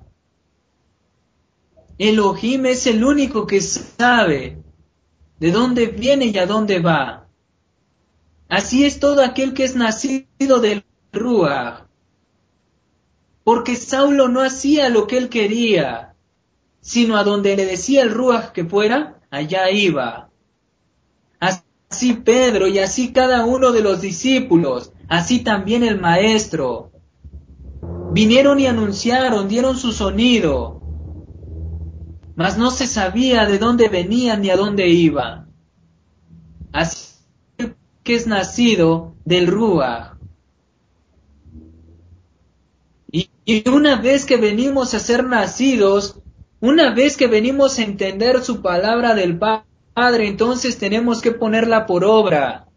Elohim es el único que sabe de dónde viene y a dónde va. Así es todo aquel que es nacido del Ruach. Porque Saulo no hacía lo que él quería, sino a donde le decía el Ruach que fuera, allá iba. Así Pedro y así cada uno de los discípulos, así también el maestro. Vinieron y anunciaron, dieron su sonido, mas no se sabía de dónde venían ni a dónde iban. Así que es nacido del Ruach. Y, y una vez que venimos a ser nacidos, una vez que venimos a entender su palabra del Padre, entonces tenemos que ponerla por obra.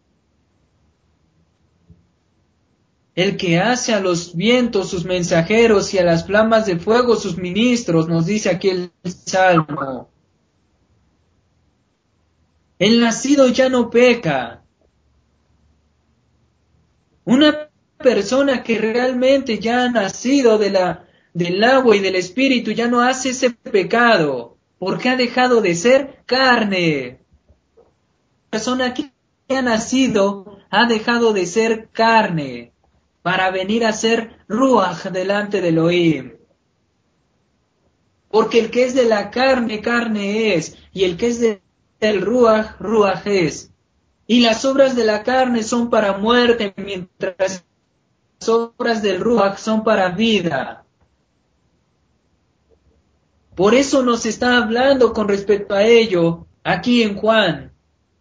El que hace a los vientos sus mensajeros y a las flamas de fuego sus ministros, nos dice aquí el Salmo. El nacido ya no peca. Una persona que realmente ya ha nacido de la, del agua y del espíritu ya no hace ese pecado, porque ha dejado de ser carne. La persona que ha nacido ha dejado de ser carne para venir a ser ruach delante del Elohim. Porque el que es de la carne, carne es, y el que es de, del ruach, ruach es. Y las obras de la carne son para muerte, mientras las obras del Ruach son para vida. Por eso nos está hablando con respecto a ello aquí en Juan.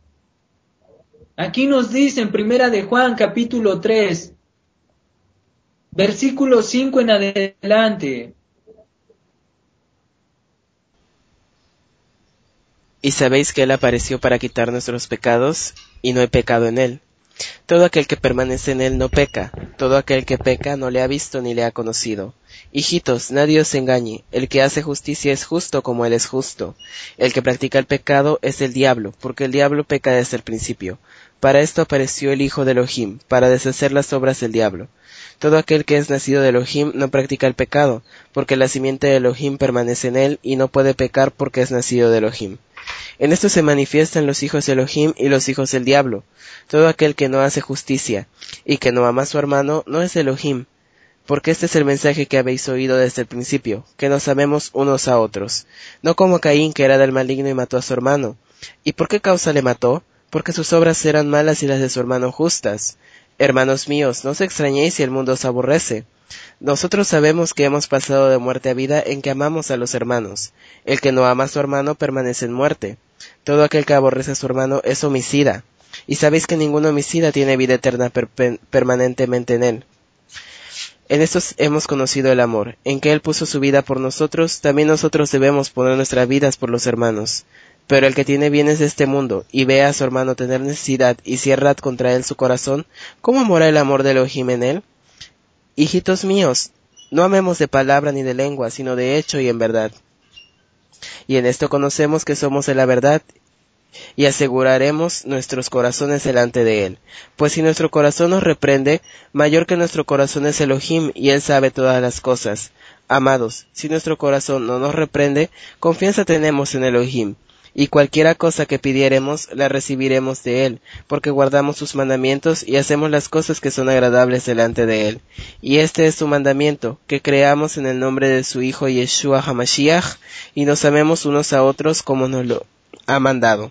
Aquí nos dice en Primera de Juan capítulo tres, versículo cinco en adelante. Y sabéis que Él apareció para quitar nuestros pecados, y no hay pecado en Él. Todo aquel que permanece en Él no peca, todo aquel que peca no le ha visto ni le ha conocido. Hijitos, nadie os engañe, el que hace justicia es justo como Él es justo. El que practica el pecado es el diablo, porque el diablo peca desde el principio. Para esto apareció el Hijo de Elohim, para deshacer las obras del diablo. Todo aquel que es nacido de Elohim no practica el pecado, porque la simiente de Elohim permanece en él, y no puede pecar porque es nacido de Elohim. En esto se manifiestan los hijos de Elohim y los hijos del diablo. Todo aquel que no hace justicia, y que no ama a su hermano, no es de Elohim. Porque este es el mensaje que habéis oído desde el principio, que nos amemos unos a otros. No como Caín, que era del maligno y mató a su hermano. ¿Y por qué causa le mató? Porque sus obras eran malas y las de su hermano justas. Hermanos míos, no os extrañéis si el mundo os aborrece. Nosotros sabemos que hemos pasado de muerte a vida en que amamos a los hermanos. El que no ama a su hermano permanece en muerte. Todo aquel que aborrece a su hermano es homicida. Y sabéis que ningún homicida tiene vida eterna per permanentemente en él. En esto hemos conocido el amor, en que Él puso su vida por nosotros, también nosotros debemos poner nuestras vidas por los hermanos. Pero el que tiene bienes de este mundo, y ve a su hermano tener necesidad, y cierra contra él su corazón, ¿cómo mora el amor de Elohim en él? Hijitos míos, no amemos de palabra ni de lengua, sino de hecho y en verdad. Y en esto conocemos que somos de la verdad, y aseguraremos nuestros corazones delante de Él. Pues si nuestro corazón nos reprende, mayor que nuestro corazón es Elohim, y Él sabe todas las cosas. Amados, si nuestro corazón no nos reprende, confianza tenemos en Elohim, y cualquiera cosa que pidiéremos, la recibiremos de Él, porque guardamos sus mandamientos y hacemos las cosas que son agradables delante de Él. Y este es su mandamiento, que creamos en el nombre de su Hijo Yeshua HaMashiach, y nos amemos unos a otros como nos lo ha mandado.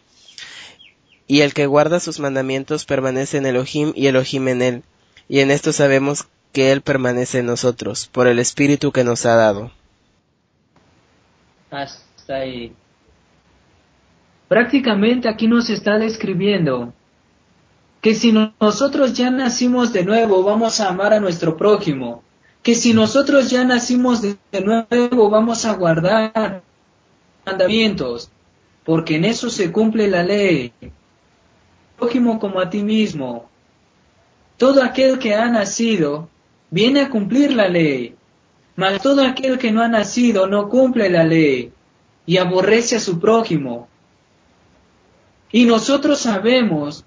Y el que guarda sus mandamientos permanece en Elohim y Elohim en él. Y en esto sabemos que Él permanece en nosotros, por el Espíritu que nos ha dado. Hasta ahí. Prácticamente aquí nos está describiendo que si nosotros ya nacimos de nuevo, vamos a amar a nuestro prójimo. Que si nosotros ya nacimos de nuevo, vamos a guardar mandamientos, porque en eso se cumple la ley. Prójimo como a ti mismo. Todo aquel que ha nacido viene a cumplir la ley, mas todo aquel que no ha nacido no cumple la ley y aborrece a su prójimo. Y nosotros sabemos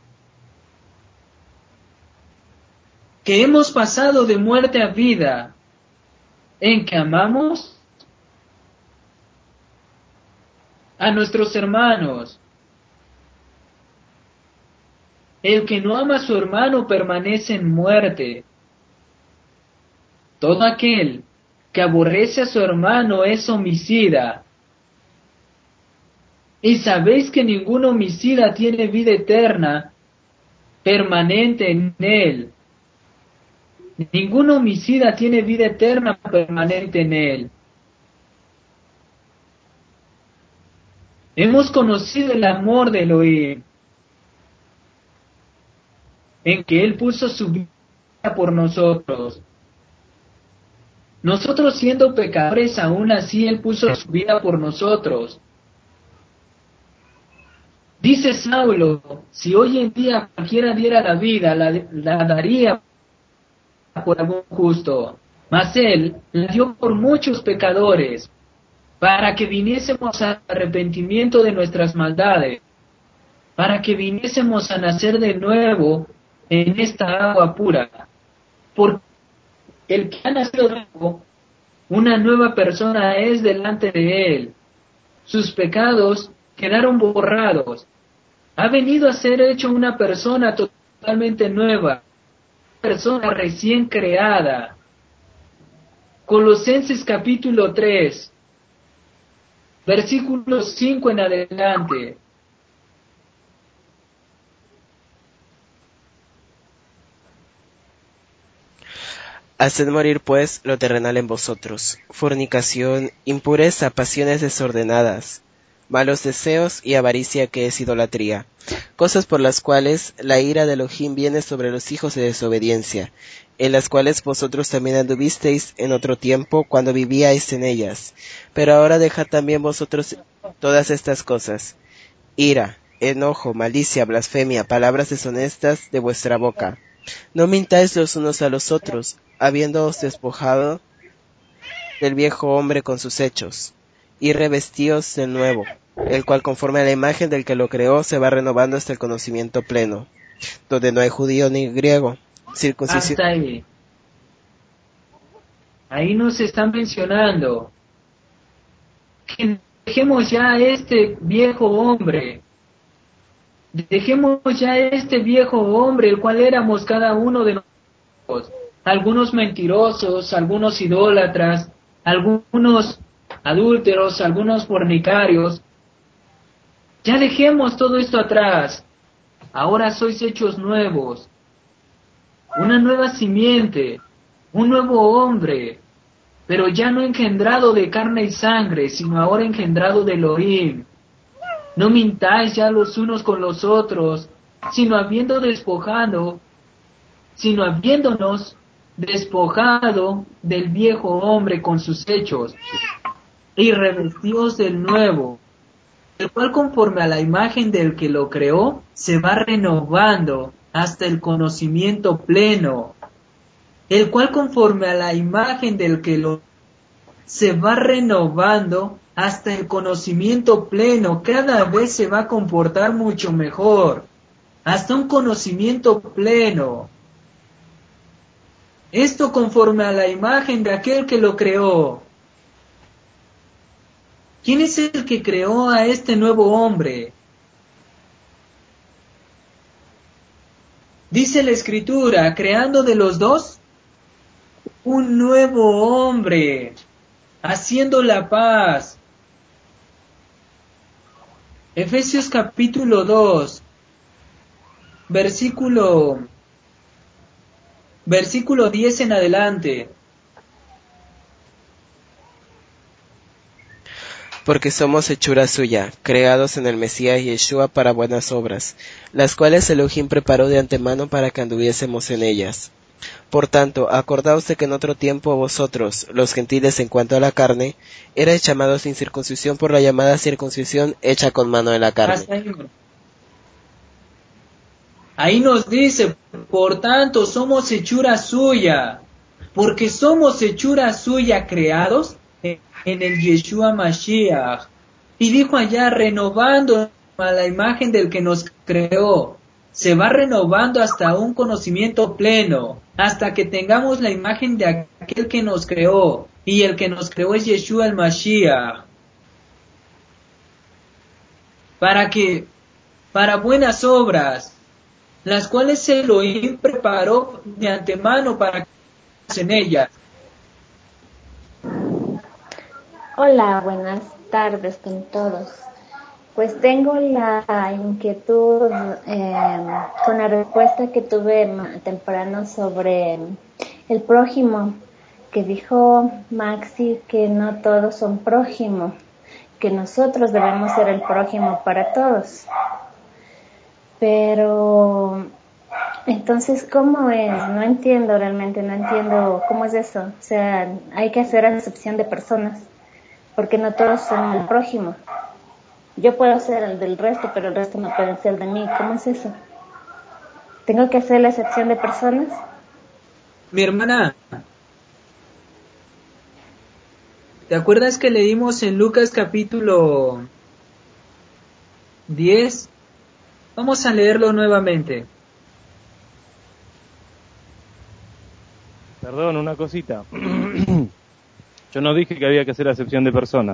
que hemos pasado de muerte a vida en que amamos a nuestros hermanos. El que no ama a su hermano permanece en muerte. Todo aquel que aborrece a su hermano es homicida. Y sabéis que ningún homicida tiene vida eterna permanente en él. Ningún homicida tiene vida eterna permanente en él. Hemos conocido el amor de Elohim, en que Él puso su vida por nosotros. Nosotros siendo pecadores, aún así Él puso su vida por nosotros. Dice Saulo, si hoy en día cualquiera diera la vida, la, la daría por algún justo. Mas Él la dio por muchos pecadores, para que viniésemos al arrepentimiento de nuestras maldades, para que viniésemos a nacer de nuevo en esta agua pura. Porque el que ha nacido de nuevo, una nueva persona es delante de Él. Sus pecados quedaron borrados. Ha venido a ser hecho una persona totalmente nueva, una persona recién creada. Colosenses capítulo tres, versículo cinco en adelante. Haced morir pues lo terrenal en vosotros: fornicación, impureza, pasiones desordenadas, malos deseos y avaricia, que es idolatría, cosas por las cuales la ira de Elohim viene sobre los hijos de desobediencia, en las cuales vosotros también anduvisteis en otro tiempo cuando vivíais en ellas. Pero ahora dejad también vosotros todas estas cosas: ira, enojo, malicia, blasfemia, palabras deshonestas de vuestra boca. No mintáis los unos a los otros, habiéndoos despojado del viejo hombre con sus hechos, y revestíos del nuevo, el cual conforme a la imagen del que lo creó se va renovando hasta el conocimiento pleno, donde no hay judío ni griego, circuncisión. Hasta ahí. Ahí nos están mencionando que dejemos ya a este viejo hombre. Dejemos ya a este viejo hombre, el cual éramos cada uno de nosotros. Algunos mentirosos, algunos idólatras, algunos adúlteros, algunos fornicarios. Ya dejemos todo esto atrás. Ahora sois hechos nuevos. Una nueva simiente, un nuevo hombre, pero ya no engendrado de carne y sangre, sino ahora engendrado de Elohim. No mintáis ya los unos con los otros, sino habiendo despojado, sino habiéndonos despojado del viejo hombre con sus hechos, y revestidos del nuevo, el cual conforme a la imagen del que lo creó, se va renovando hasta el conocimiento pleno, el cual conforme a la imagen del que lo se va renovando hasta el conocimiento pleno, cada vez se va a comportar mucho mejor, hasta un conocimiento pleno. Esto conforme a la imagen de aquel que lo creó. ¿Quién es el que creó a este nuevo hombre? Dice la Escritura, creando de los dos un nuevo hombre, haciendo la paz. Efesios capítulo dos, versículo, versículo diez en adelante. porque somos hechura suya, creados en el Mesías Yeshua para buenas obras, las cuales Elohim preparó de antemano para que anduviésemos en ellas. Por tanto, acordaos de que en otro tiempo vosotros, los gentiles en cuanto a la carne, erais llamados sin circuncisión por la llamada circuncisión hecha con mano de la carne. Ahí nos dice, por tanto, somos hechura suya, porque somos hechura suya creados en el Yeshua Mashiach. Y dijo allá, renovando a la imagen del que nos creó. Se va renovando hasta un conocimiento pleno, hasta que tengamos la imagen de aquel que nos creó. Y el que nos creó es Yeshua el Mashiach. Para que, para buenas obras, las cuales Elohim preparó de antemano para que en ellas. Hola, buenas tardes con todos. Pues tengo la inquietud eh, con la respuesta que tuve temprano sobre el prójimo, que dijo Maxi que no todos son prójimo, que nosotros debemos ser el prójimo para todos. Pero, entonces, ¿cómo es? No entiendo realmente, no entiendo cómo es eso. O sea, hay que hacer excepción de personas, porque no todos son el prójimo. Yo puedo ser el del resto, pero el resto no puede ser de mí. ¿Cómo es eso? ¿Tengo que hacer la excepción de personas? Mi hermana, ¿te acuerdas que leímos en Lucas capítulo diez? Vamos a leerlo nuevamente. Perdón, una cosita. Yo no dije que había que hacer acepción de personas.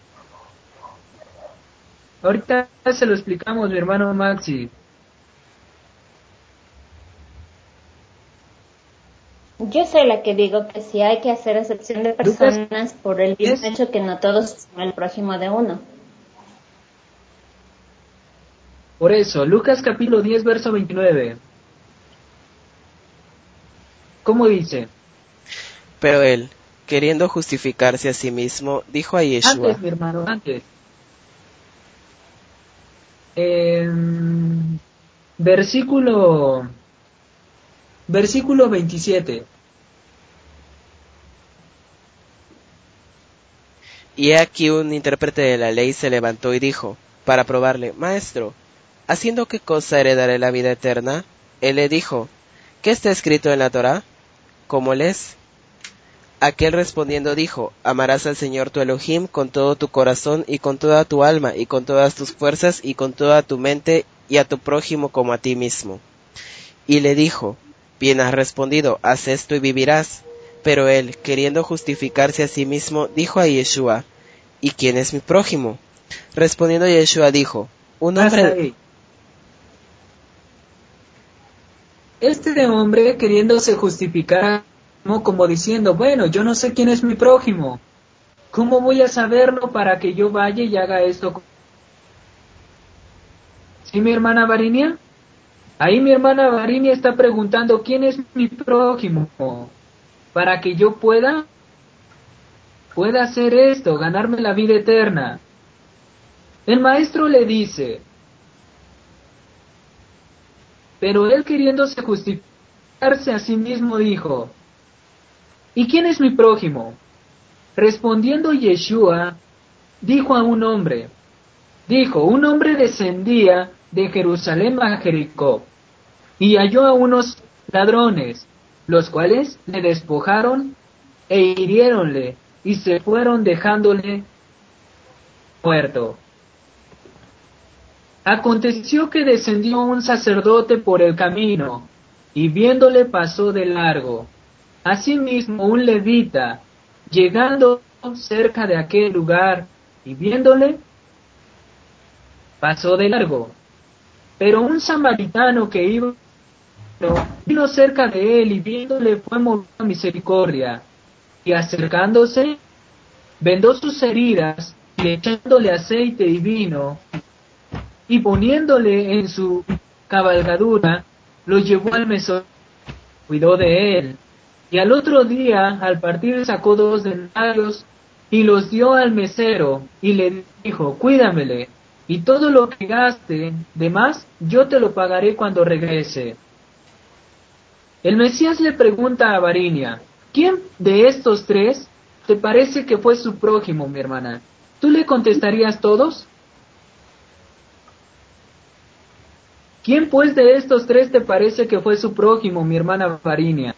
Ahorita se lo explicamos, mi hermano Maxi. Yo soy la que digo que sí hay que hacer excepción de personas Lucas, por el mismo hecho que no todos son el prójimo de uno. Por eso, Lucas capítulo diez, verso veintinueve. ¿Cómo dice? Pero él, queriendo justificarse a sí mismo, dijo a Yeshua. Antes, mi hermano, antes. Eh, versículo, versículo veintisiete. Y aquí un intérprete de la ley se levantó y dijo, para probarle, Maestro, ¿haciendo qué cosa heredaré la vida eterna? Él le dijo, ¿qué está escrito en la Torá? ¿Cómo lees? Aquel respondiendo dijo, amarás al Señor tu Elohim con todo tu corazón y con toda tu alma y con todas tus fuerzas y con toda tu mente y a tu prójimo como a ti mismo. Y le dijo, bien has respondido, haz esto y vivirás. Pero él, queriendo justificarse a sí mismo, dijo a Yeshua, ¿y quién es mi prójimo? Respondiendo Yeshua dijo, un hombre... Este hombre queriéndose justificar como diciendo, bueno, yo no sé quién es mi prójimo. ¿Cómo voy a saberlo para que yo vaya y haga esto? ¿Sí, mi hermana Varinia? Ahí mi hermana Varinia está preguntando, ¿quién es mi prójimo? Para que yo pueda, pueda hacer esto, ganarme la vida eterna. El maestro le dice, pero él queriéndose justificarse a sí mismo dijo, ¿y quién es mi prójimo? Respondiendo Yeshua, dijo a un hombre, dijo, un hombre descendía de Jerusalén a Jericó, y halló a unos ladrones, los cuales le despojaron e hiriéronle, y se fueron dejándole muerto. Aconteció que descendió un sacerdote por el camino, y viéndole pasó de largo. Asimismo un levita, llegando cerca de aquel lugar, y viéndole, pasó de largo. Pero un samaritano que iba, vino cerca de él, y viéndole fue movido a misericordia, y acercándose, vendó sus heridas, y echándole aceite y vino, y poniéndole en su cabalgadura, lo llevó al mesón, cuidó de él. Y al otro día, al partir, sacó dos denarios y los dio al mesero y le dijo, cuídamele, y todo lo que gaste de más, yo te lo pagaré cuando regrese. El Mesías le pregunta a Varinia, ¿quién de estos tres te parece que fue su prójimo, mi hermana? ¿Tú le contestarías todos? ¿Quién pues de estos tres te parece que fue su prójimo, mi hermana Varinia?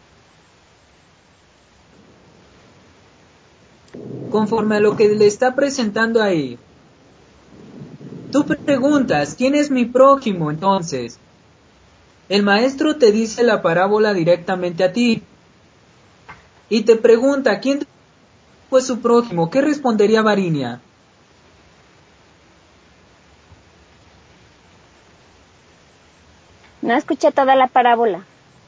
Conforme a lo que le está presentando ahí, tú preguntas, ¿quién es mi prójimo entonces? El maestro te dice la parábola directamente a ti y te pregunta, ¿quién fue su prójimo? ¿Qué respondería Varinia? No escuché toda la parábola.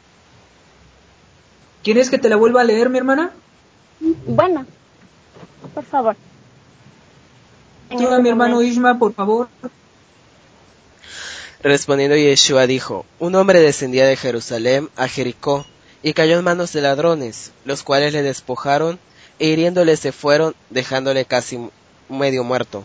¿Quieres que te la vuelva a leer, mi hermana? Bueno, por favor. En Lleva este mi hermano momento. Ishma, por favor. Respondiendo Yeshua dijo, un hombre descendía de Jerusalén a Jericó, y cayó en manos de ladrones, los cuales le despojaron, e hiriéndole se fueron, dejándole casi medio muerto.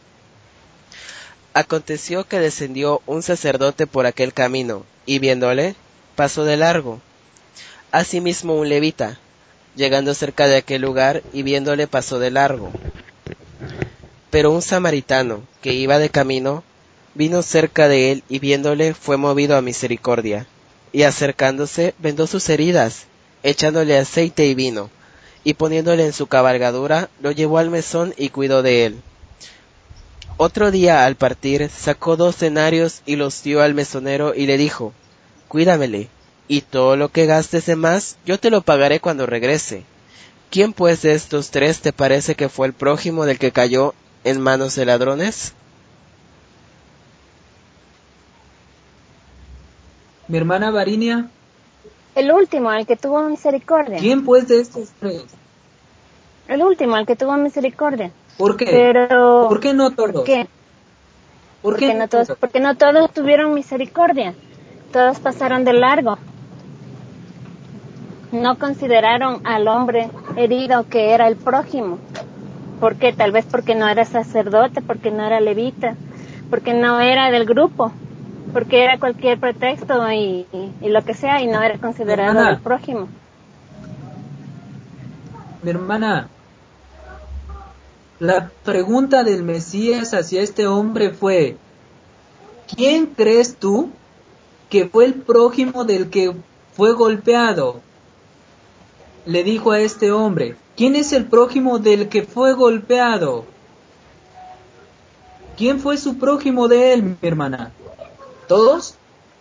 Aconteció que descendió un sacerdote por aquel camino, y viéndole, pasó de largo. Asimismo un levita, llegando cerca de aquel lugar, y viéndole pasó de largo. Pero un samaritano, que iba de camino, vino cerca de él, y viéndole fue movido a misericordia, y acercándose vendó sus heridas, echándole aceite y vino, y poniéndole en su cabalgadura, lo llevó al mesón y cuidó de él. Otro día al partir sacó dos denarios y los dio al mesonero y le dijo, cuídamele, y todo lo que gastes de más yo te lo pagaré cuando regrese. ¿Quién pues de estos tres te parece que fue el prójimo del que cayó en manos de ladrones? Mi hermana Varinia. El último, el que tuvo misericordia. ¿Quién pues de estos tres? El último, el que tuvo misericordia. ¿Por qué? Pero, ¿Por qué no todos? ¿por qué? ¿Por Porque qué no todos, porque no todos tuvieron misericordia. Todos pasaron de largo. No consideraron al hombre herido que era el prójimo. ¿Por qué? Tal vez porque no era sacerdote, porque no era levita, porque no era del grupo, porque era cualquier pretexto y, y, y lo que sea, y no era considerado hermana, el prójimo. Mi hermana, la pregunta del Mesías hacia este hombre fue, ¿quién crees tú que fue el prójimo del que fue golpeado? Le dijo a este hombre, ¿quién es el prójimo del que fue golpeado? ¿Quién fue su prójimo de él, mi hermana? ¿Todos?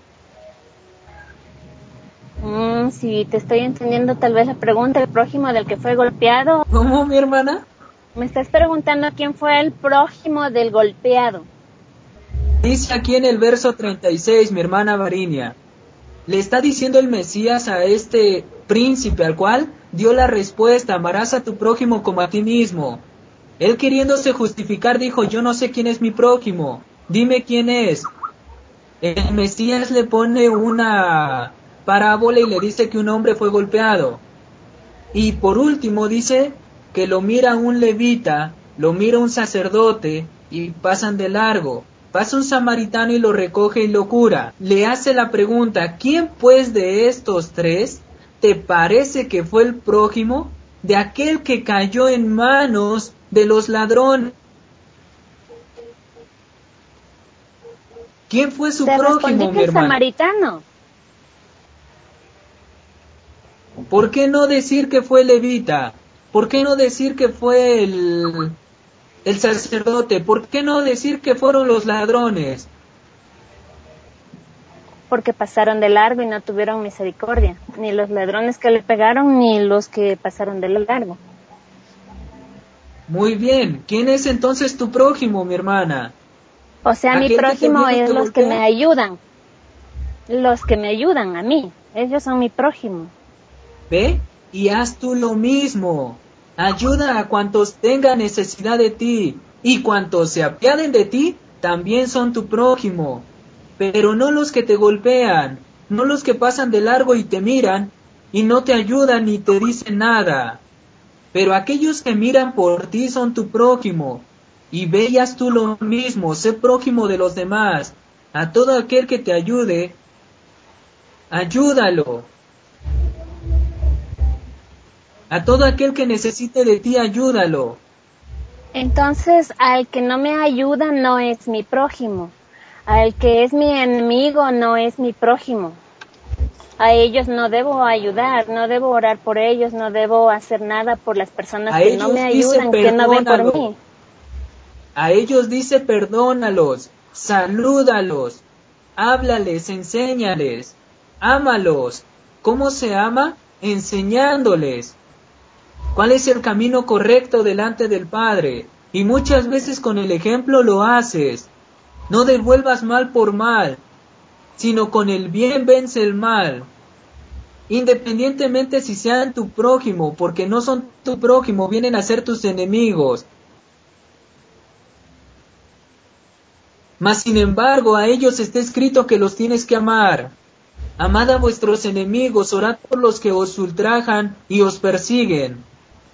Mm, si te estoy entendiendo tal vez la pregunta, el prójimo del que fue golpeado. ¿Cómo, mi hermana? Me estás preguntando quién fue el prójimo del golpeado. Dice aquí en el verso treinta y seis, mi hermana Varinia, le está diciendo el Mesías a este príncipe al cual dio la respuesta, amarás a tu prójimo como a ti mismo. Él queriéndose justificar dijo, yo no sé quién es mi prójimo, dime quién es. El Mesías le pone una parábola y le dice que un hombre fue golpeado. Y por último dice que lo mira un levita, lo mira un sacerdote y pasan de largo. Pasa un samaritano y lo recoge y lo cura. Le hace la pregunta, ¿quién pues de estos tres te parece que fue el prójimo de aquel que cayó en manos de los ladrones? ¿Quién fue su Te respondí prójimo, que mi el hermana? samaritano. ¿Por qué no decir que fue levita? ¿Por qué no decir que fue el, el sacerdote? ¿Por qué no decir que fueron los ladrones? Porque pasaron de largo y no tuvieron misericordia. Ni los ladrones que le pegaron, ni los que pasaron de largo. Muy bien. ¿Quién es entonces tu prójimo, mi hermana? O sea, mi ¿Aquel que te prójimo viene y es te los que me golpea? ayudan. Los que me ayudan a mí. Ellos son mi prójimo. Ve y haz tú lo mismo. Ayuda a cuantos tengan necesidad de ti. Y cuantos se apiaden de ti, también son tu prójimo. Pero no los que te golpean, no los que pasan de largo y te miran, y no te ayudan ni te dicen nada. Pero aquellos que miran por ti son tu prójimo. Y veas tú lo mismo, sé prójimo de los demás. A todo aquel que te ayude, ayúdalo. A todo aquel que necesite de ti, ayúdalo. Entonces, al que no me ayuda no es mi prójimo. Al que es mi enemigo no es mi prójimo. A ellos no debo ayudar, no debo orar por ellos, no debo hacer nada por las personas A que no me ayudan, que no ven por mí. A ellos dice perdónalos, salúdalos, háblales, enséñales, ámalos. ¿Cómo se ama? Enseñándoles cuál es el camino correcto delante del Padre. Y muchas veces con el ejemplo lo haces. No devuelvas mal por mal, sino con el bien vence el mal. Independientemente si sean tu prójimo, porque no son tu prójimo, vienen a ser tus enemigos. Mas sin embargo a ellos está escrito que los tienes que amar. Amad a vuestros enemigos, orad por los que os ultrajan y os persiguen.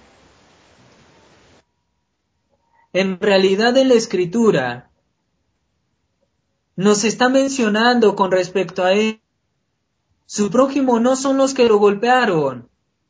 En realidad en la Escritura nos está mencionando con respecto a él, su prójimo no son los que lo golpearon.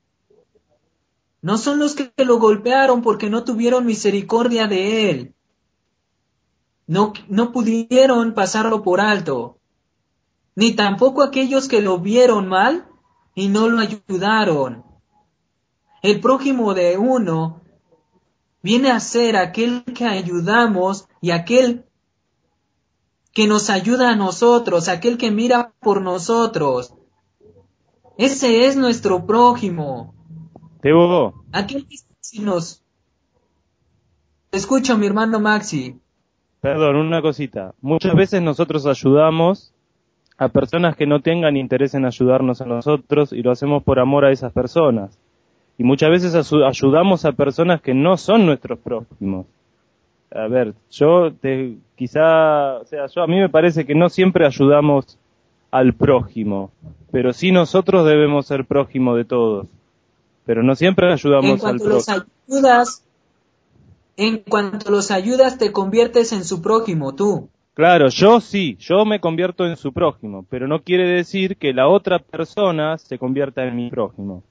No son los que lo golpearon porque no tuvieron misericordia de él. No, no pudieron pasarlo por alto. Ni tampoco aquellos que lo vieron mal y no lo ayudaron. El prójimo de uno viene a ser aquel que ayudamos y aquel que nos ayuda a nosotros, aquel que mira por nosotros. Ese es nuestro prójimo. Tebo, Aquel que si nos... Escucha, mi hermano Maxi. perdón, una cosita. Muchas veces nosotros ayudamos a personas que no tengan interés en ayudarnos a nosotros y lo hacemos por amor a esas personas. Y muchas veces ayudamos a personas que no son nuestros prójimos. A ver, yo te, quizá, o sea, yo a mí me parece que no siempre ayudamos al prójimo, pero sí nosotros debemos ser prójimo de todos. Pero no siempre ayudamos al prójimo. Los ayudas, en cuanto los ayudas te conviertes en su prójimo, tú. Claro, yo sí, yo me convierto en su prójimo, pero no quiere decir que la otra persona se convierta en mi prójimo.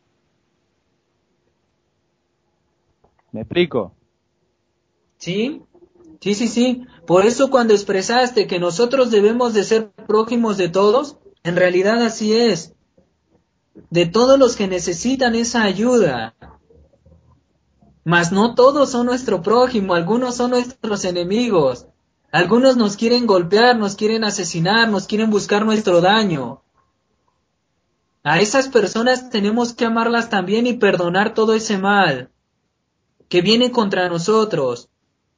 ¿Me explico? ¿Sí? Sí, sí, sí. Por eso cuando expresaste que nosotros debemos de ser prójimos de todos, en realidad así es. De todos los que necesitan esa ayuda. Mas no todos son nuestro prójimo, algunos son nuestros enemigos. Algunos nos quieren golpear, nos quieren asesinar, nos quieren buscar nuestro daño. A esas personas tenemos que amarlas también y perdonar todo ese mal que viene contra nosotros.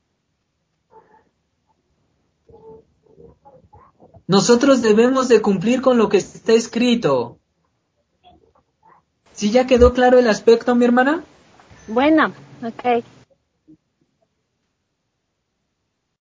Nosotros debemos de cumplir con lo que está escrito. ¿Sí ya quedó claro el aspecto, mi hermana? Bueno, ok.